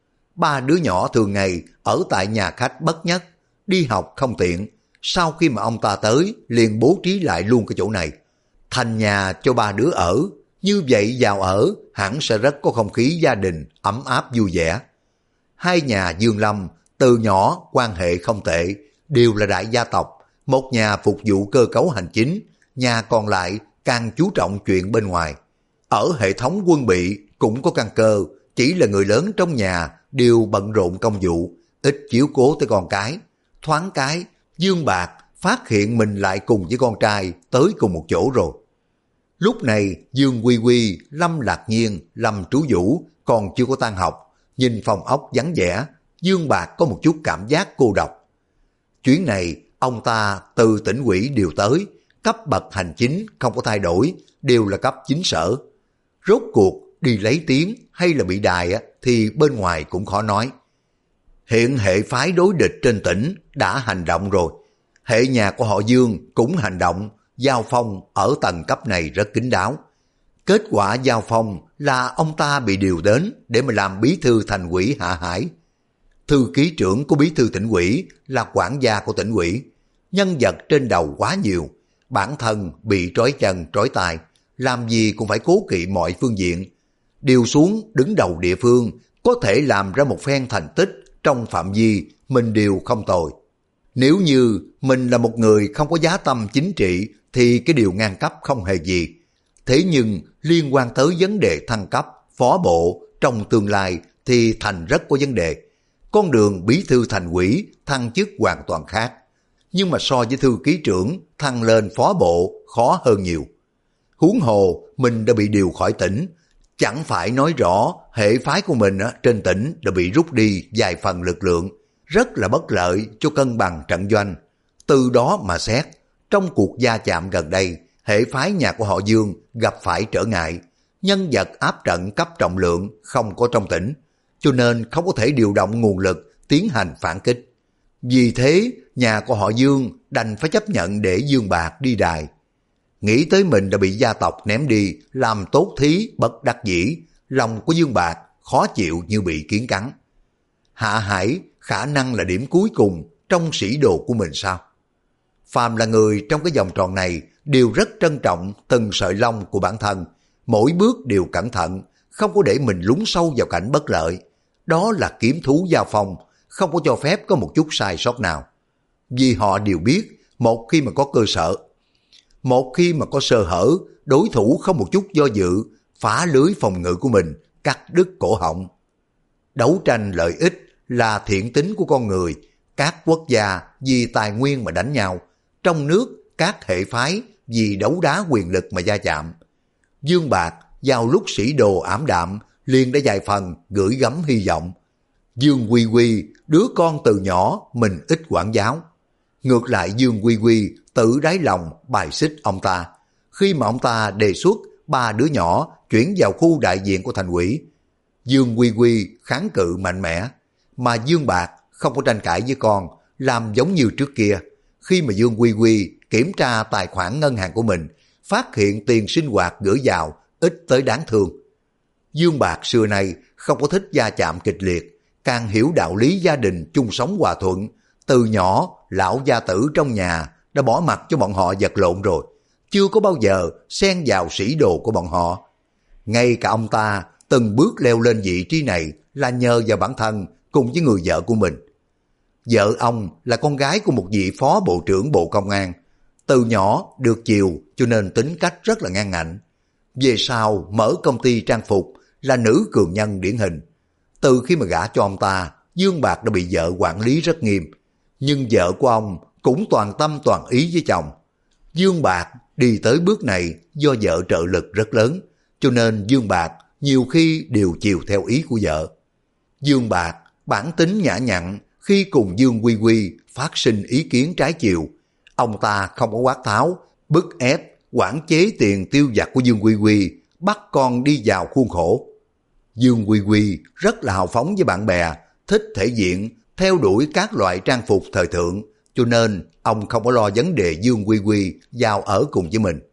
3 đứa nhỏ thường ngày ở tại nhà khách Bất Nhất, đi học không tiện, sau khi mà ông ta tới liền bố trí lại luôn cái chỗ này, thành nhà cho 3 đứa ở. Như vậy vào ở hẳn sẽ rất có không khí gia đình ấm áp vui vẻ. Hai nhà Dương Lâm từ nhỏ quan hệ không tệ, đều là đại gia tộc, một nhà phục vụ cơ cấu hành chính, nhà còn lại càng chú trọng chuyện bên ngoài. Ở hệ thống quân bị cũng có căn cơ, chỉ là người lớn trong nhà đều bận rộn công vụ, ít chiếu cố tới con cái. Thoáng cái, Dương Bạc phát hiện mình lại cùng với con trai tới cùng một chỗ rồi. Lúc này Dương Quy Quy, Lâm Lạc Nhiên, Lâm Trú Vũ còn chưa có tan học, nhìn phòng ốc vắng vẻ, Dương Bạc có một chút cảm giác cô độc. Chuyến này ông ta từ tỉnh ủy điều tới, cấp bậc hành chính không có thay đổi, đều là cấp chính sở. Rốt cuộc đi lấy tiếng hay là bị đài thì bên ngoài cũng khó nói. Hiện hệ phái đối địch trên tỉnh đã hành động rồi, hệ nhà của họ Dương cũng hành động, giao phong ở tầng cấp này rất kín đáo. Kết quả giao phong là ông ta bị điều đến để mà làm bí thư thành ủy Hạ Hải. Thư ký trưởng của bí thư tỉnh ủy là quản gia của tỉnh ủy. Nhân vật trên đầu quá nhiều, bản thân bị trói chân trói tay, làm gì cũng phải cố kỵ mọi phương diện. Điều xuống đứng đầu địa phương, có thể làm ra một phen thành tích trong phạm vi mình đều không tồi. Nếu như mình là một người không có giá tâm chính trị thì cái điều ngang cấp không hề gì. Thế nhưng liên quan tới vấn đề thăng cấp, phó bộ trong tương lai thì thành rất có vấn đề. Con đường bí thư thành ủy thăng chức hoàn toàn khác. Nhưng mà so với thư ký trưởng thăng lên phó bộ khó hơn nhiều. Huống hồ mình đã bị điều khỏi tỉnh, chẳng phải nói rõ hệ phái của mình trên tỉnh đã bị rút đi vài phần lực lượng, rất là bất lợi cho cân bằng trận doanh. Từ đó mà xét, trong cuộc va chạm gần đây, hệ phái nhà của họ Dương gặp phải trở ngại, nhân vật áp trận cấp trọng lượng không có trong tỉnh, cho nên không có thể điều động nguồn lực tiến hành phản kích. Vì thế, nhà của họ Dương đành phải chấp nhận để Dương Bạc đi đài. Nghĩ tới mình đã bị gia tộc ném đi, làm tốt thí bất đắc dĩ, lòng của Dương Bạc khó chịu như bị kiến cắn. Hạ Hải khả năng là điểm cuối cùng trong sĩ đồ của mình sao? Phàm là người trong cái vòng tròn này đều rất trân trọng từng sợi lông của bản thân, mỗi bước đều cẩn thận, không có để mình lún sâu vào cảnh bất lợi. Đó là kiếm thú giao phong, không có cho phép có một chút sai sót nào. Vì họ đều biết, một khi mà có cơ sở, một khi mà có sơ hở, đối thủ không một chút do dự, phá lưới phòng ngự của mình, cắt đứt cổ họng. Đấu tranh lợi ích là thiện tính của con người, các quốc gia vì tài nguyên mà đánh nhau, trong nước các hệ phái vì đấu đá quyền lực mà va chạm. Dương Bạc vào lúc sĩ đồ ảm đạm liền đã vài phần gửi gắm hy vọng. Dương Quy Quy, đứa con từ nhỏ mình ít quản giáo. Ngược lại Dương Quy Quy tự đáy lòng bài xích ông ta. Khi mà ông ta đề xuất 3 đứa nhỏ chuyển vào khu đại diện của thành ủy, Dương Quy Quy kháng cự mạnh mẽ, mà Dương Bạc không có tranh cãi với con, làm giống như trước kia. Khi mà Dương Quy Quy kiểm tra tài khoản ngân hàng của mình, phát hiện tiền sinh hoạt gửi vào ít tới đáng thương. Dương Bạc xưa nay không có thích va chạm kịch liệt, càng hiểu đạo lý gia đình chung sống hòa thuận. Từ nhỏ, lão gia tử trong nhà đã bỏ mặc cho bọn họ vật lộn rồi, chưa có bao giờ xen vào sĩ đồ của bọn họ. Ngay cả ông ta từng bước leo lên vị trí này là nhờ vào bản thân cùng với người vợ của mình. Vợ ông là con gái của một vị phó bộ trưởng Bộ Công an. Từ nhỏ được chiều cho nên tính cách rất là ngang ngạnh. Về sau mở công ty trang phục là nữ cường nhân điển hình. Từ khi mà gả cho ông ta, Dương Bạc đã bị vợ quản lý rất nghiêm. Nhưng vợ của ông cũng toàn tâm toàn ý với chồng. Dương Bạc đi tới bước này do vợ trợ lực rất lớn, cho nên Dương Bạc nhiều khi đều chiều theo ý của vợ. Dương Bạc bản tính nhã nhặn, khi cùng Dương Quy Quy phát sinh ý kiến trái chiều, ông ta không có quát tháo, bức ép, quản chế tiền tiêu vặt của Dương Quy Quy, bắt con đi vào khuôn khổ. Dương Quy Quy rất là hào phóng với bạn bè, thích thể diện, theo đuổi các loại trang phục thời thượng, cho nên ông không có lo vấn đề Dương Quy Quy vào ở cùng với mình.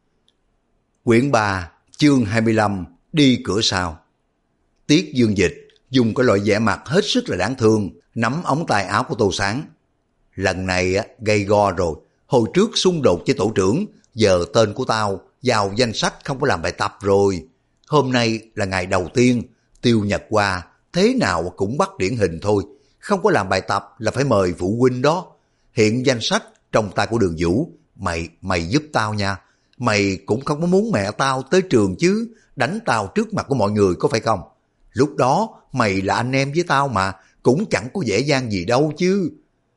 Quyển 3, chương 25, đi cửa sau. Tiết Dương Dịch dùng cái loại vẻ mặt hết sức là đáng thương, nắm ống tay áo của Tô Sáng. Lần này gây go rồi, hồi trước xung đột với tổ trưởng, giờ tên của tao vào danh sách không có làm bài tập rồi. Hôm nay là ngày đầu tiên, Tiêu Nhật qua, thế nào cũng bắt điển hình thôi, không có làm bài tập là phải mời phụ huynh đó. Hiện danh sách trong tay của Đường Vũ, mày giúp tao nha, mày cũng không có muốn mẹ tao tới trường chứ, đánh tao trước mặt của mọi người có phải không? Lúc đó mày là anh em với tao mà, cũng chẳng có dễ dàng gì đâu chứ.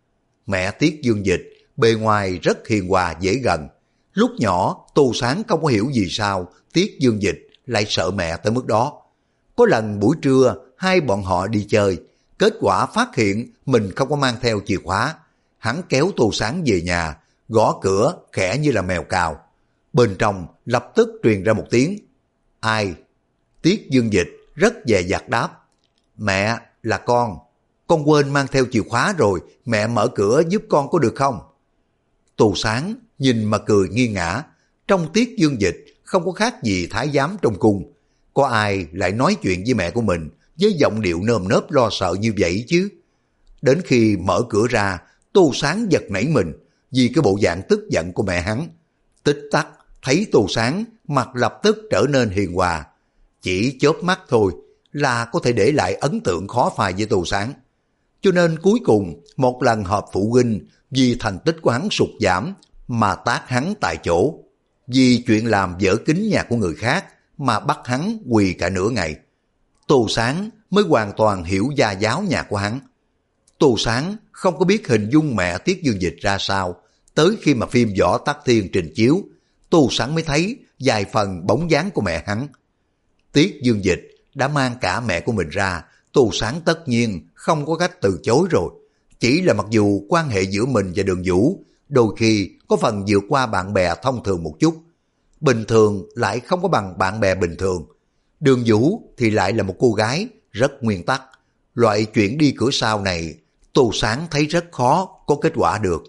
Mẹ Tiết Dương Dịch bề ngoài rất hiền hòa dễ gần. Lúc nhỏ Tô Sáng không có hiểu vì sao Tiết Dương Dịch lại sợ mẹ tới mức đó. Có lần buổi trưa hai bọn họ đi chơi, kết quả phát hiện mình không có mang theo chìa khóa. Hắn kéo Tô Sáng về nhà, gõ cửa khẽ như là mèo cào. Bên trong lập tức truyền ra một tiếng: ai? Tiết Dương Dịch rất dè dặt đáp: mẹ, là con quên mang theo chìa khóa rồi, mẹ mở cửa giúp con có được không? Tô Sáng nhìn mà cười nghiêng ngã. Trong Tiết Dương Dịch không có khác gì thái giám trong cung, có ai lại nói chuyện với mẹ của mình với giọng điệu nơm nớp lo sợ như vậy chứ? Đến khi mở cửa ra, Tô Sáng giật nảy mình vì cái bộ dạng tức giận của mẹ hắn. Tích tắc thấy Tô Sáng mặt lập tức trở nên hiền hòa, chỉ chớp mắt thôi là có thể để lại ấn tượng khó phai với Tô Sáng. Cho nên cuối cùng một lần họp phụ huynh vì thành tích của hắn sụt giảm mà tát hắn tại chỗ, vì chuyện làm vỡ kính nhà của người khác mà bắt hắn quỳ cả nửa ngày. Tô Sáng mới hoàn toàn hiểu gia giáo nhà của hắn. Tô Sáng không có biết hình dung mẹ Tiết Dương Dịch ra sao, tới khi mà phim Võ Tắc Thiên trình chiếu, Tô Sáng mới thấy vài phần bóng dáng của mẹ hắn. Tiết Dương Dịch đã mang cả mẹ của mình ra, Tô Sáng tất nhiên không có cách từ chối rồi. Chỉ là mặc dù quan hệ giữa mình và Đường Vũ đôi khi có phần vượt qua bạn bè thông thường một chút, bình thường lại không có bằng bạn bè bình thường. Đường Vũ thì lại là một cô gái rất nguyên tắc, loại chuyện đi cửa sau này Tô Sáng thấy rất khó có kết quả được.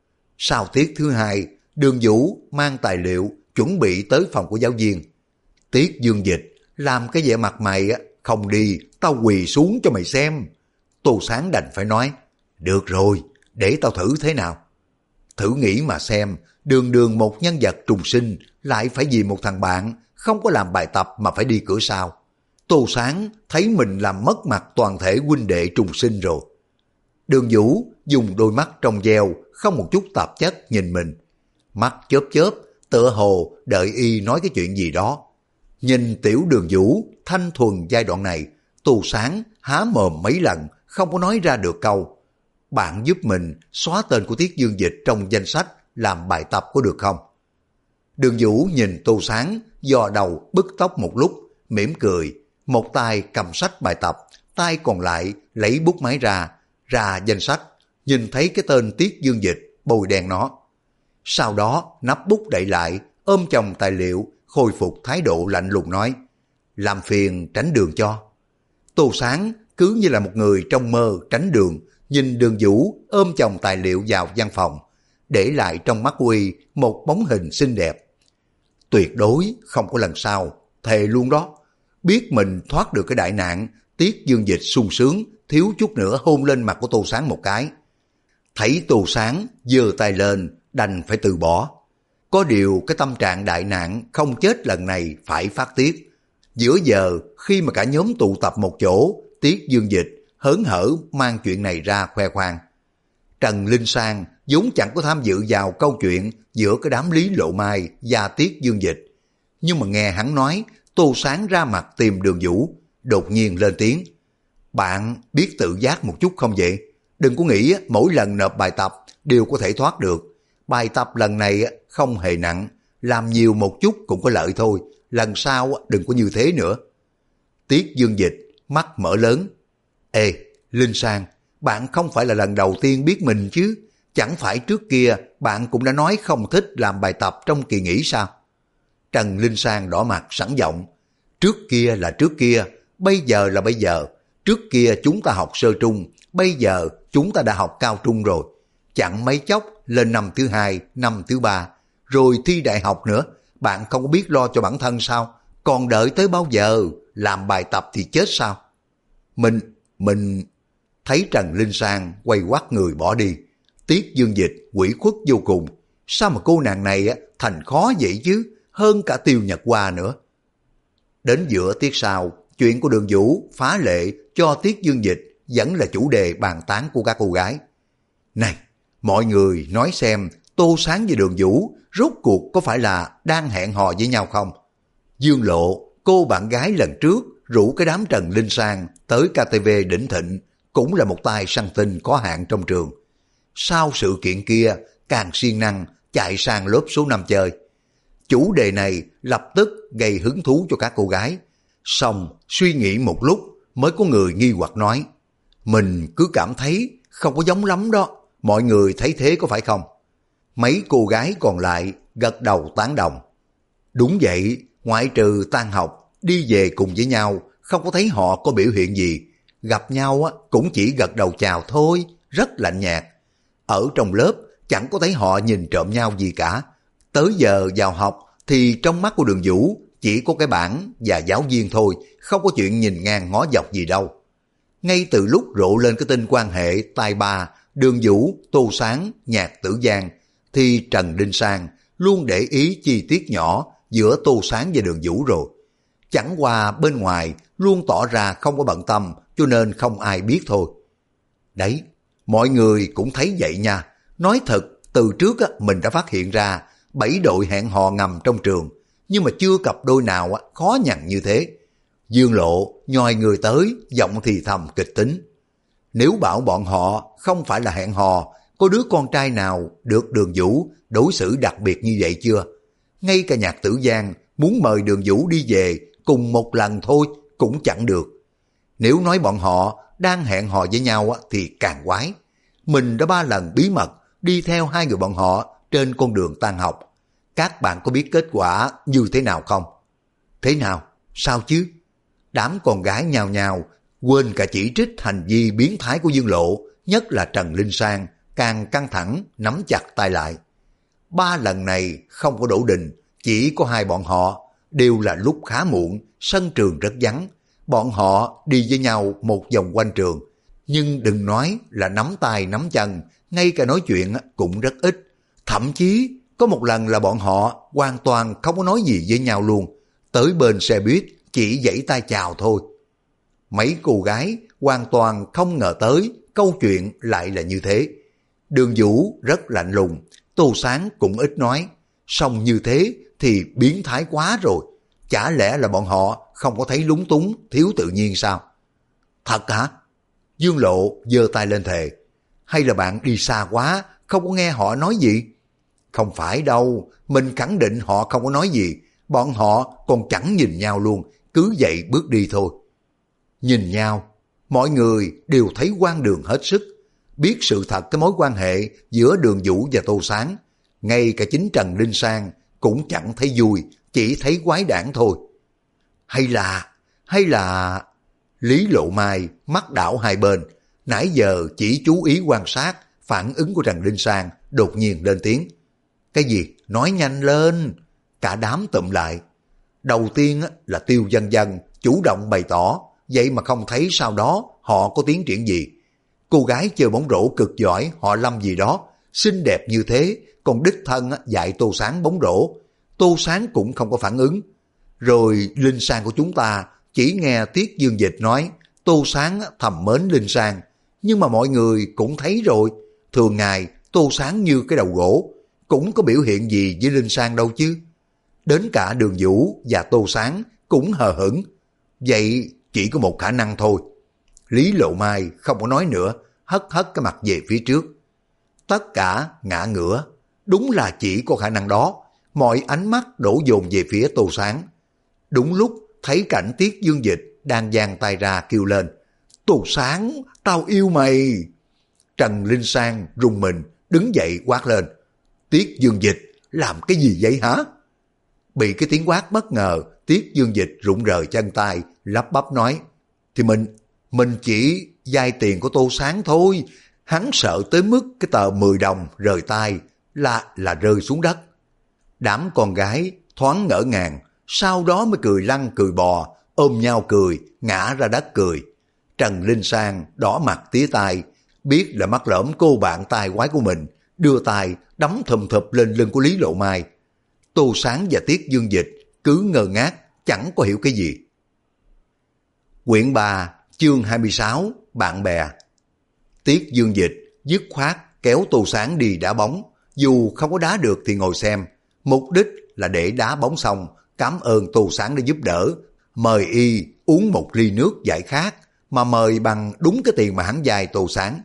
Sau tiết thứ hai, Đường Vũ mang tài liệu chuẩn bị tới phòng của giáo viên. Tiết Dương Dịch làm cái vẻ mặt mày không đi, tao quỳ xuống cho mày xem. Tô Sáng đành phải nói, được rồi, để tao thử thế nào. Thử nghĩ mà xem, đường đường một nhân vật trùng sinh lại phải vì một thằng bạn không có làm bài tập mà phải đi cửa sau. Tô Sáng thấy mình làm mất mặt toàn thể huynh đệ trùng sinh rồi. Đường Vũ dùng đôi mắt trong veo không một chút tạp chất nhìn mình. Mắt chớp chớp, tựa hồ đợi y nói cái chuyện gì đó. Nhìn tiểu Đường Vũ thanh thuần giai đoạn này, Tô Sáng há mồm mấy lần không có nói ra được câu. Bạn giúp mình xóa tên của Tiết Dương Dịch trong danh sách làm bài tập có được không? Đường Vũ nhìn Tô Sáng dò đầu bứt tóc một lúc, mỉm cười, một tay cầm sách bài tập, tay còn lại lấy bút máy ra danh sách, nhìn thấy cái tên Tiết Dương Dịch, bôi đen nó. Sau đó nắp bút đậy lại, ôm chồng tài liệu, khôi phục thái độ lạnh lùng nói, làm phiền tránh đường cho. Tô Sáng cứ như là một người trong mơ tránh đường, nhìn Đường Vũ ôm chồng tài liệu vào văn phòng, để lại trong mắt Uy một bóng hình xinh đẹp. Tuyệt đối không có lần sau, thề luôn đó. Biết mình thoát được cái đại nạn, Tiết Dương Dịch sung sướng, thiếu chút nữa hôn lên mặt của Tô Sáng một cái. Thấy Tô Sáng giơ tay lên, đành phải từ bỏ. Có điều cái tâm trạng đại nạn không chết lần này phải phát tiết. Giữa giờ khi mà cả nhóm tụ tập một chỗ, Tiết Dương Dịch hớn hở mang chuyện này ra khoe khoang. Trần Linh Sang vốn chẳng có tham dự vào câu chuyện giữa cái đám Lý Lộ Mai và Tiết Dương Dịch. Nhưng mà nghe hắn nói Tô Sáng ra mặt tìm Đường Vũ, đột nhiên lên tiếng. Bạn biết tự giác một chút không vậy? Đừng có nghĩ mỗi lần nộp bài tập đều có thể thoát được. Bài tập lần này không hề nặng, làm nhiều một chút cũng có lợi thôi. Lần sau đừng có như thế nữa. Tiết Dương Dịch mắt mở lớn. Ê, Linh Sang, bạn không phải là lần đầu tiên biết mình chứ? Chẳng phải trước kia bạn cũng đã nói không thích làm bài tập trong kỳ nghỉ sao? Trần Linh Sang đỏ mặt sẵn giọng. Trước kia là trước kia, bây giờ là bây giờ. Trước kia chúng ta học sơ trung, bây giờ chúng ta đã học cao trung rồi. Chẳng mấy chốc lên năm thứ hai, năm thứ ba, rồi thi đại học nữa. Bạn không có biết lo cho bản thân sao? Còn đợi tới bao giờ? Làm bài tập thì chết sao? Mình... Thấy Trần Linh Sang quay quắt người bỏ đi. Tiết Dương Dịch ủy khuất vô cùng. Sao mà cô nàng này thành khó vậy chứ? Hơn cả Tiêu Nhật Hoa nữa. Đến giữa tiết sau, chuyện của Đường Vũ phá lệ cho Tiết Dương Dịch vẫn là chủ đề bàn tán của các cô gái. Này, mọi người nói xem Tô Sáng và Đường Vũ rốt cuộc có phải là đang hẹn hò với nhau không? Dương Lộ, cô bạn gái lần trước rủ cái đám Trần Linh Sang tới KTV Đỉnh Thịnh, cũng là một tay săn tin có hạn trong trường. Sau sự kiện kia càng siêng năng chạy sang lớp số 5 chơi. Chủ đề này lập tức gây hứng thú cho các cô gái. Xong suy nghĩ một lúc mới có người nghi hoặc nói, mình cứ cảm thấy không có giống lắm đó, mọi người thấy thế có phải không? Mấy cô gái còn lại gật đầu tán đồng. Đúng vậy, ngoại trừ tan học đi về cùng với nhau, không có thấy họ có biểu hiện gì. Gặp nhau cũng chỉ gật đầu chào thôi, rất lạnh nhạt. Ở trong lớp chẳng có thấy họ nhìn trộm nhau gì cả. Tới giờ vào học thì trong mắt của Đường Vũ chỉ có cái bảng và giáo viên thôi, không có chuyện nhìn ngang ngó dọc gì đâu. Ngay từ lúc rộ lên cái tin quan hệ tài ba Đường Vũ, Tô Sáng, Nhạc Tử Giang, thì Trần Linh Sang luôn để ý chi tiết nhỏ giữa Tô Sáng và Đường Vũ rồi. Chẳng qua bên ngoài luôn tỏ ra không có bận tâm, cho nên không ai biết thôi. Đấy, mọi người cũng thấy vậy nha. Nói thật, từ trước mình đã phát hiện ra 7 đội hẹn hò ngầm trong trường, nhưng mà chưa cặp đôi nào khó nhằn như thế. Dương Lộ nhòi người tới, giọng thì thầm kịch tính. Nếu bảo bọn họ không phải là hẹn hò, có đứa con trai nào được Đường Vũ đối xử đặc biệt như vậy chưa? Ngay cả Nhạc Tử Giang muốn mời Đường Vũ đi về cùng một lần thôi cũng chẳng được. Nếu nói bọn họ đang hẹn hò với nhau thì càng quái. Mình đã 3 lần bí mật đi theo 2 người bọn họ trên con đường tan học. Các bạn có biết kết quả như thế nào không? Thế nào? Sao chứ? Đám con gái nhào nhào quên cả chỉ trích hành vi biến thái của Dương Lộ, nhất là Trần Linh Sang, càng căng thẳng, nắm chặt tay lại. 3 lần này không có đổ đình, chỉ có 2 bọn họ, đều là lúc khá muộn, sân trường rất vắng. Bọn họ đi với nhau một vòng quanh trường, nhưng đừng nói là nắm tay nắm chân, ngay cả nói chuyện cũng rất ít. Thậm chí có một lần là bọn họ hoàn toàn không có nói gì với nhau luôn, tới bên xe buýt chỉ vẫy tay chào thôi. Mấy cô gái hoàn toàn không ngờ tới câu chuyện lại là như thế. Đường Vũ rất lạnh lùng, Tô Sáng cũng ít nói, song như thế thì biến thái quá rồi. Chả lẽ là bọn họ không có thấy lúng túng, thiếu tự nhiên sao? Thật hả? Dương Lộ giơ tay lên thề. Hay là bạn đi xa quá, không có nghe họ nói gì? Không phải đâu, mình khẳng định họ không có nói gì. Bọn họ còn chẳng nhìn nhau luôn, cứ vậy bước đi thôi. Nhìn nhau, mọi người đều thấy hoang đường hết sức. Biết sự thật cái mối quan hệ giữa Đường Vũ và Tô Sáng. Ngay cả chính Trần Linh Sang cũng chẳng thấy vui, chỉ thấy quái đản thôi. Hay là... Lý Lộ Mai mắt đảo hai bên, nãy giờ chỉ chú ý quan sát phản ứng của Trần Linh Sang, đột nhiên lên tiếng. Cái gì? Nói nhanh lên. Cả đám tụm lại. Đầu tiên là Tiêu Dân Dân chủ động bày tỏ, vậy mà không thấy sau đó họ có tiến triển gì. Cô gái chơi bóng rổ cực giỏi họ Lâm gì đó, xinh đẹp như thế, còn đích thân dạy Tô Sáng bóng rổ. Tô Sáng cũng không có phản ứng. Rồi Linh Sang của chúng ta chỉ nghe Tiết Dương Dịch nói Tô Sáng thầm mến Linh Sang, nhưng mà mọi người cũng thấy rồi, thường ngày Tô Sáng như cái đầu gỗ, cũng có biểu hiện gì với Linh Sang đâu chứ. Đến cả Đường Vũ và Tô Sáng cũng hờ hững. Vậy chỉ có một khả năng thôi. Lý Lộ Mai không có nói nữa, hất cái mặt về phía trước. Tất cả ngã ngửa, đúng là chỉ có khả năng đó. Mọi ánh mắt đổ dồn về phía Tô Sáng. Đúng lúc thấy cảnh Tiết Dương Dịch đang giang tay ra kêu lên, Tô Sáng, tao yêu mày. Trần Linh Sang rùng mình, đứng dậy quát lên, Tiết Dương Dịch, làm cái gì vậy hả? Bị cái tiếng quát bất ngờ, Tiết Dương Dịch rụng rời chân tay, lắp bắp nói, thì mình chỉ vay tiền của Tô Sáng thôi. Hắn sợ tới mức cái tờ 10 đồng rời tay là rơi xuống đất. Đám con gái thoáng ngỡ ngàng, sau đó mới cười lăn cười bò, ôm nhau cười, ngã ra đất cười. Trần Linh Sang đỏ mặt tía tai, biết là mắc lỡm cô bạn tai quái của mình, đưa tay đấm thùm thụp lên lưng của Lý Lộ Mai. Tô Sáng và Tiết Dương Dịch cứ ngơ ngác, chẳng có hiểu cái gì. Quyển 3, chương 26, bạn bè. Tiết Dương Dịch dứt khoát kéo Tô Sáng đi đá bóng, dù không có đá được thì ngồi xem, mục đích là để đá bóng xong cảm ơn Tô Sáng đã giúp đỡ, mời y uống một ly nước giải khát, mà mời bằng đúng cái tiền mà hắn vay Tô Sáng.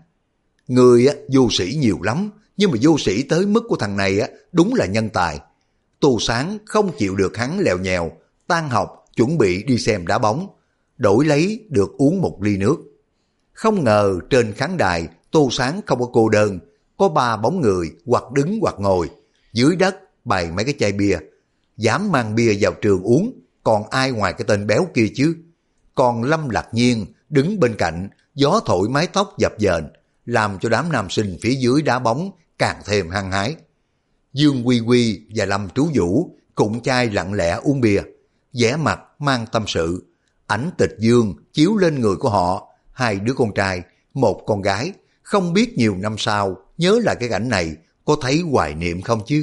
Người vô sĩ nhiều lắm, nhưng mà vô sĩ tới mức của thằng này đúng là nhân tài. Tô Sáng không chịu được hắn lèo nhèo, tan học chuẩn bị đi xem đá bóng, đổi lấy được uống một ly nước. Không ngờ trên khán đài Tô Sáng không có cô đơn, có 3 bóng người hoặc đứng hoặc ngồi, dưới đất bày mấy cái chai bia. Dám mang bia vào trường uống, còn ai ngoài cái tên béo kia chứ. Còn Lâm Lạc Nhiên đứng bên cạnh, gió thổi mái tóc dập dềnh, làm cho đám nam sinh phía dưới đá bóng càng thêm hăng hái. Dương Quy Quy và Lâm Trú Vũ cũng chai lặng lẽ uống bia, vẻ mặt mang tâm sự. Ảnh Tịch Dương chiếu lên người của họ, 2 đứa con trai, 1 con gái. Không biết nhiều năm sau nhớ lại cái cảnh này có thấy hoài niệm không chứ.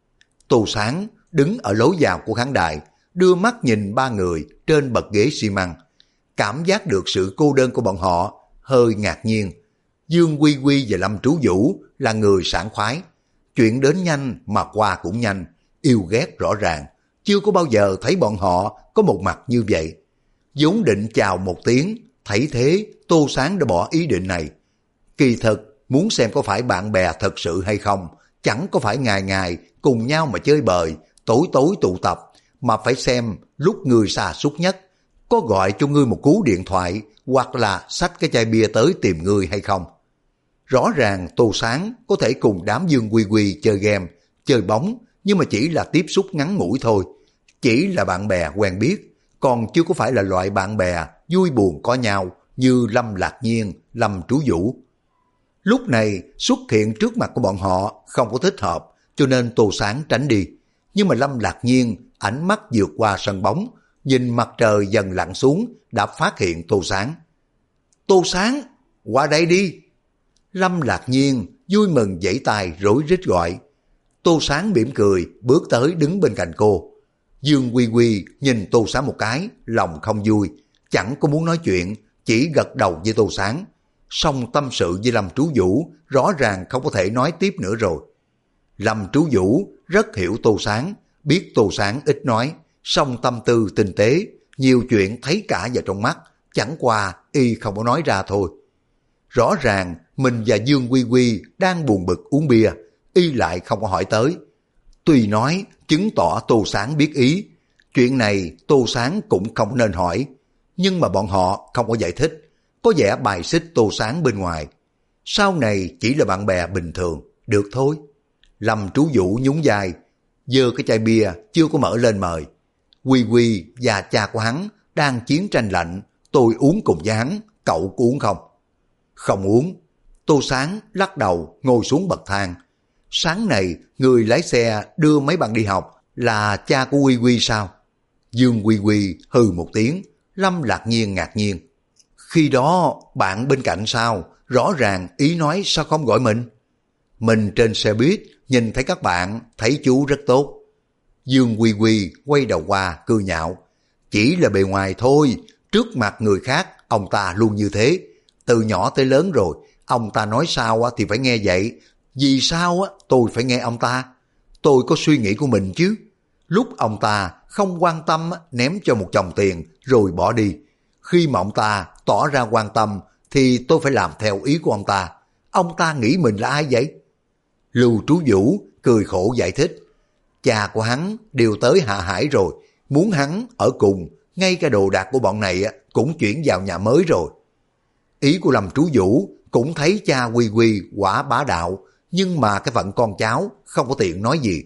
Tô Sáng đứng ở lối vào của khán đài, đưa mắt nhìn 3 người trên bậc ghế xi măng, cảm giác được sự cô đơn của bọn họ, hơi ngạc nhiên. Dương Quy Quy và Lâm Trú Vũ là người sảng khoái, chuyện đến nhanh mà qua cũng nhanh, yêu ghét rõ ràng, chưa có bao giờ thấy bọn họ có một mặt như vậy. Vốn định chào một tiếng, thấy thế Tô Sáng đã bỏ ý định này. Kỳ thực muốn xem có phải bạn bè thật sự hay không, chẳng có phải ngày ngày cùng nhau mà chơi bời, tối tụ tập, mà phải xem lúc người xa xúc nhất, có gọi cho ngươi một cú điện thoại hoặc là xách cái chai bia tới tìm ngươi hay không. Rõ ràng Tô Sáng có thể cùng đám Dương Quy Quy chơi game, chơi bóng, nhưng mà chỉ là tiếp xúc ngắn ngủi thôi, chỉ là bạn bè quen biết, còn chưa có phải là loại bạn bè vui buồn có nhau, như Lâm Lạc Nhiên, Lâm Trú Vũ. Lúc này xuất hiện trước mặt của bọn họ không có thích hợp, cho nên Tô Sáng tránh đi. Nhưng mà Lâm Lạc Nhiên ánh mắt vượt qua sân bóng, nhìn mặt trời dần lặn xuống đã phát hiện Tô Sáng. Tô Sáng, qua đây đi. Lâm Lạc Nhiên vui mừng giãy tay rối rít gọi. Tô Sáng mỉm cười bước tới đứng bên cạnh cô. Dương Quy Quy nhìn Tô Sáng một cái, lòng không vui, chẳng có muốn nói chuyện, chỉ gật đầu với Tô Sáng. Song tâm sự với Lâm Trú Vũ rõ ràng không có thể nói tiếp nữa rồi. Lâm Trú Vũ rất hiểu Tô Sáng, biết Tô Sáng ít nói, song tâm tư tinh tế, nhiều chuyện thấy cả vào trong mắt, chẳng qua y không có nói ra thôi. Rõ ràng mình và Dương Quy Quy đang buồn bực uống bia, y lại không có hỏi tới. Tuy nói chứng tỏ Tô Sáng biết ý, chuyện này Tô Sáng cũng không nên hỏi, nhưng mà bọn họ không có giải thích, có vẻ bài xích Tô Sáng bên ngoài. Sau này chỉ là bạn bè bình thường, được thôi. Lâm Trú Vũ nhún vai, giơ cái chai bia chưa có mở lên mời. Quy Quy và cha của hắn đang chiến tranh lạnh, tôi uống cùng với hắn, cậu có uống không? Không uống. Tô Sáng lắc đầu ngồi xuống bậc thang. Sáng này người lái xe đưa mấy bạn đi học là cha của Quy Quy sao? Dương Quy Quy hừ một tiếng. Lâm Lạc Nhiên ngạc nhiên. Khi đó bạn bên cạnh sao? Rõ ràng ý nói sao không gọi mình? Mình trên xe buýt nhìn thấy các bạn, thấy chú rất tốt. Dương Quy Quy quay đầu qua cười nhạo. Chỉ là bề ngoài thôi, trước mặt người khác ông ta luôn như thế. Từ nhỏ tới lớn rồi, ông ta nói sao thì phải nghe vậy. Vì sao tôi phải nghe ông ta? Tôi có suy nghĩ của mình chứ. Lúc ông ta không quan tâm ném cho một chồng tiền rồi bỏ đi. Khi mà ông ta tỏ ra quan tâm thì tôi phải làm theo ý của ông ta. Ông ta nghĩ mình là ai vậy? Lưu Trú Vũ cười khổ giải thích. Cha của hắn đều tới Hạ Hải rồi, muốn hắn ở cùng, ngay cả đồ đạc của bọn này cũng chuyển vào nhà mới rồi. Ý của Lâm Trú Vũ cũng thấy cha Quy Quy quả bá đạo, nhưng mà cái phận con cháu không có tiện nói gì.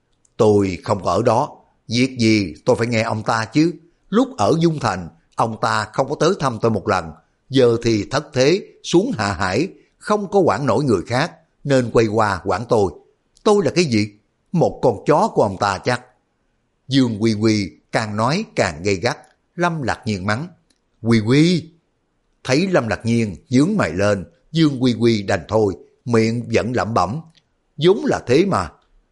Tôi không có ở đó, việc gì tôi phải nghe ông ta chứ. Lúc ở Dung Thành, ông ta không có tới thăm tôi một lần, giờ thì thất thế xuống Hạ Hải, không có quản nổi người khác, nên quay qua quản tôi. Tôi là cái gì? Một con chó của ông ta chắc. Dương Quy Quy càng nói càng gay gắt. Lâm Lạc Nhiên mắng. Quy Quy. Thấy Lâm Lạc Nhiên nhướng mày lên, Dương Quy Quy đành thôi, miệng vẫn lẩm bẩm. Vốn là thế mà.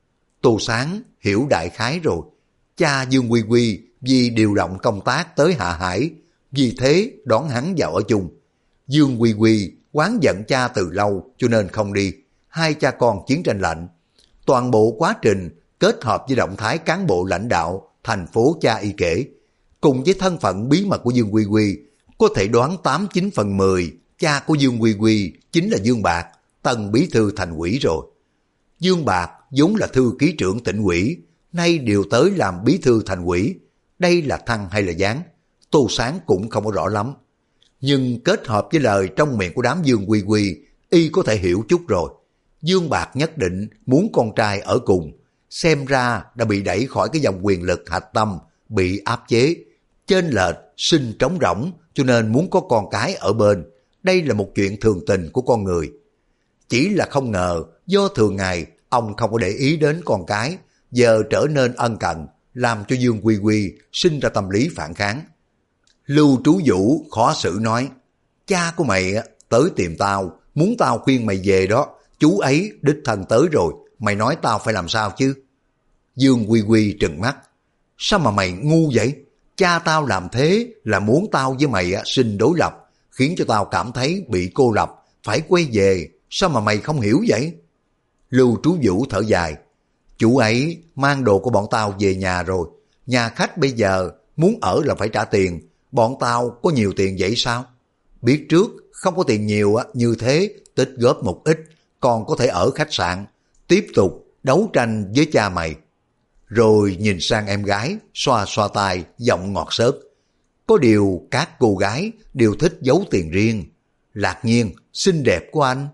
Tô Sáng hiểu đại khái rồi. Cha Dương Quy Quy vì điều động công tác tới Hạ Hải, vì thế đón hắn vào ở chung. Dương Quy Quy oán giận cha từ lâu cho nên không đi. Hai cha con chiến tranh lạnh. Toàn bộ quá trình kết hợp với động thái cán bộ lãnh đạo thành phố cha y kể, cùng với thân phận bí mật của Dương Quy Quy, có thể đoán 89/10 cha của Dương Quy Quy chính là Dương Bạc, tân bí thư thành ủy rồi. Dương Bạc vốn là thư ký trưởng tỉnh ủy, nay điều tới làm bí thư thành ủy. Đây là thăng hay là giáng? Tô Sáng cũng không có rõ lắm. Nhưng kết hợp với lời trong miệng của đám Dương Quy Quy, y có thể hiểu chút rồi. Dương Bạc nhất định muốn con trai ở cùng, xem ra đã bị đẩy khỏi cái dòng quyền lực hạch tâm, bị áp chế, chênh lệch, sinh trống rỗng, cho nên muốn có con cái ở bên. Đây là một chuyện thường tình của con người. Chỉ là không ngờ do thường ngày ông không có để ý đến con cái, giờ trở nên ân cần, làm cho Dương Quy Quy sinh ra tâm lý phản kháng. Lưu Trú Vũ khó xử nói, cha của mày tới tìm tao, muốn tao khuyên mày về đó, chú ấy đích thân tới rồi, mày nói tao phải làm sao chứ? Dương Quy Quy trừng mắt, sao mà mày ngu vậy? Cha tao làm thế là muốn tao với mày sinh đối lập, khiến cho tao cảm thấy bị cô lập, phải quay về, sao mà mày không hiểu vậy? Lưu Trú Vũ thở dài, chú ấy mang đồ của bọn tao về nhà rồi, nhà khách bây giờ muốn ở là phải trả tiền, bọn tao có nhiều tiền vậy sao? Biết trước không có tiền nhiều như thế, tích góp một ít, còn có thể ở khách sạn, tiếp tục đấu tranh với cha mày. Rồi nhìn sang em gái, xoa xoa tai, giọng ngọt xớt. Có điều các cô gái đều thích giấu tiền riêng. Lạc Nhiên, xinh đẹp của anh.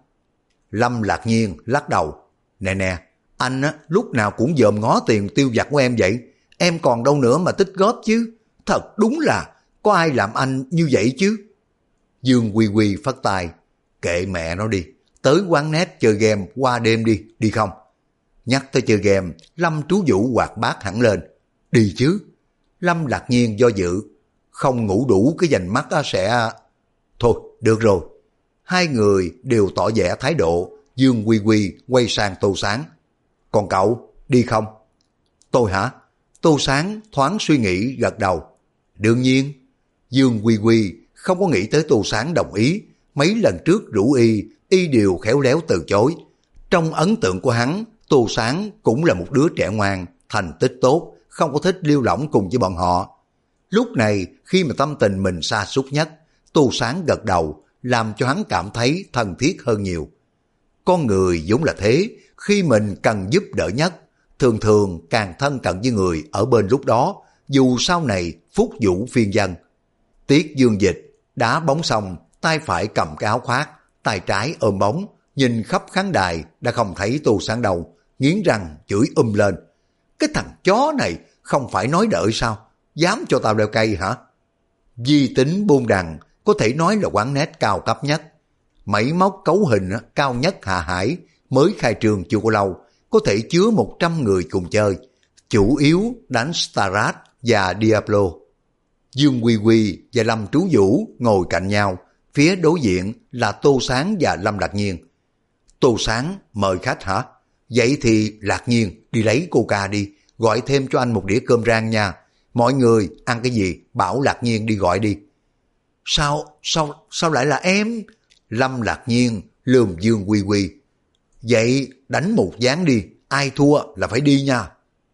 Lâm Lạc Nhiên lắc đầu. Nè nè, anh lúc nào cũng dòm ngó tiền tiêu vặt của em vậy. Em còn đâu nữa mà tích góp chứ. Thật đúng là có ai làm anh như vậy chứ. Dương Quy Quy phất tay, kệ mẹ nó đi, tới quán net chơi game qua đêm đi, đi không? Nhắc tới chơi game, Lâm Trú Vũ hoạt bát hẳn lên, đi chứ. Lâm Lạc Nhiên do dự, không ngủ đủ cái dành mắt sẽ... Thôi, được rồi. Hai người đều tỏ vẻ thái độ, Dương Quy Quy quay sang Tô Sáng. Còn cậu, đi không? Tôi hả? Tô Sáng thoáng suy nghĩ gật đầu. Đương nhiên. Dương Quy Quy không có nghĩ tới Tô Sáng đồng ý. Mấy lần trước rủ y đều khéo léo từ chối. Trong ấn tượng của hắn, Tô Sáng cũng là một đứa trẻ ngoan, thành tích tốt, không có thích liêu lỏng cùng với bọn họ. Lúc này, khi mà tâm tình mình sa sút nhất, Tô Sáng gật đầu, làm cho hắn cảm thấy thân thiết hơn nhiều. Con người vốn là thế, khi mình cần giúp đỡ nhất, thường thường càng thân cận với người ở bên lúc đó, dù sau này phúc vũ phiên dân. Tiết Dương Dịch đá bóng xong, tay phải cầm cái áo khoác, tay trái ôm bóng, nhìn khắp khán đài đã không thấy Tô Sáng đâu, nghiến răng chửi lên. Cái thằng chó này không phải nói đợi sao, dám cho tao đeo cây hả? Vi tính buôn đằng có thể nói là quán net cao cấp nhất. Máy móc cấu hình cao nhất Hạ Hải, mới khai trương chưa có lâu, có thể chứa 100 người cùng chơi, chủ yếu đánh Starcraft và Diablo. Dương Quy Quy và Lâm Trú Vũ ngồi cạnh nhau, phía đối diện là Tô Sáng và Lâm Lạc Nhiên. Tô Sáng mời khách hả? Vậy thì Lạc Nhiên đi lấy coca đi, gọi thêm cho anh một đĩa cơm rang nha. Mọi người ăn cái gì bảo Lạc Nhiên đi gọi đi. Sao lại là em? Lâm Lạc Nhiên lườm Dương Quy Quy. Vậy đánh một ván đi, ai thua là phải đi nha.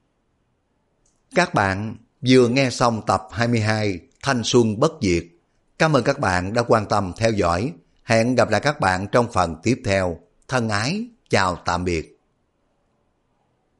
Các bạn vừa nghe xong tập 22 Thanh Xuân Bất Diệt. Cảm ơn các bạn đã quan tâm theo dõi. Hẹn gặp lại các bạn trong phần tiếp theo. Thân ái, chào tạm biệt.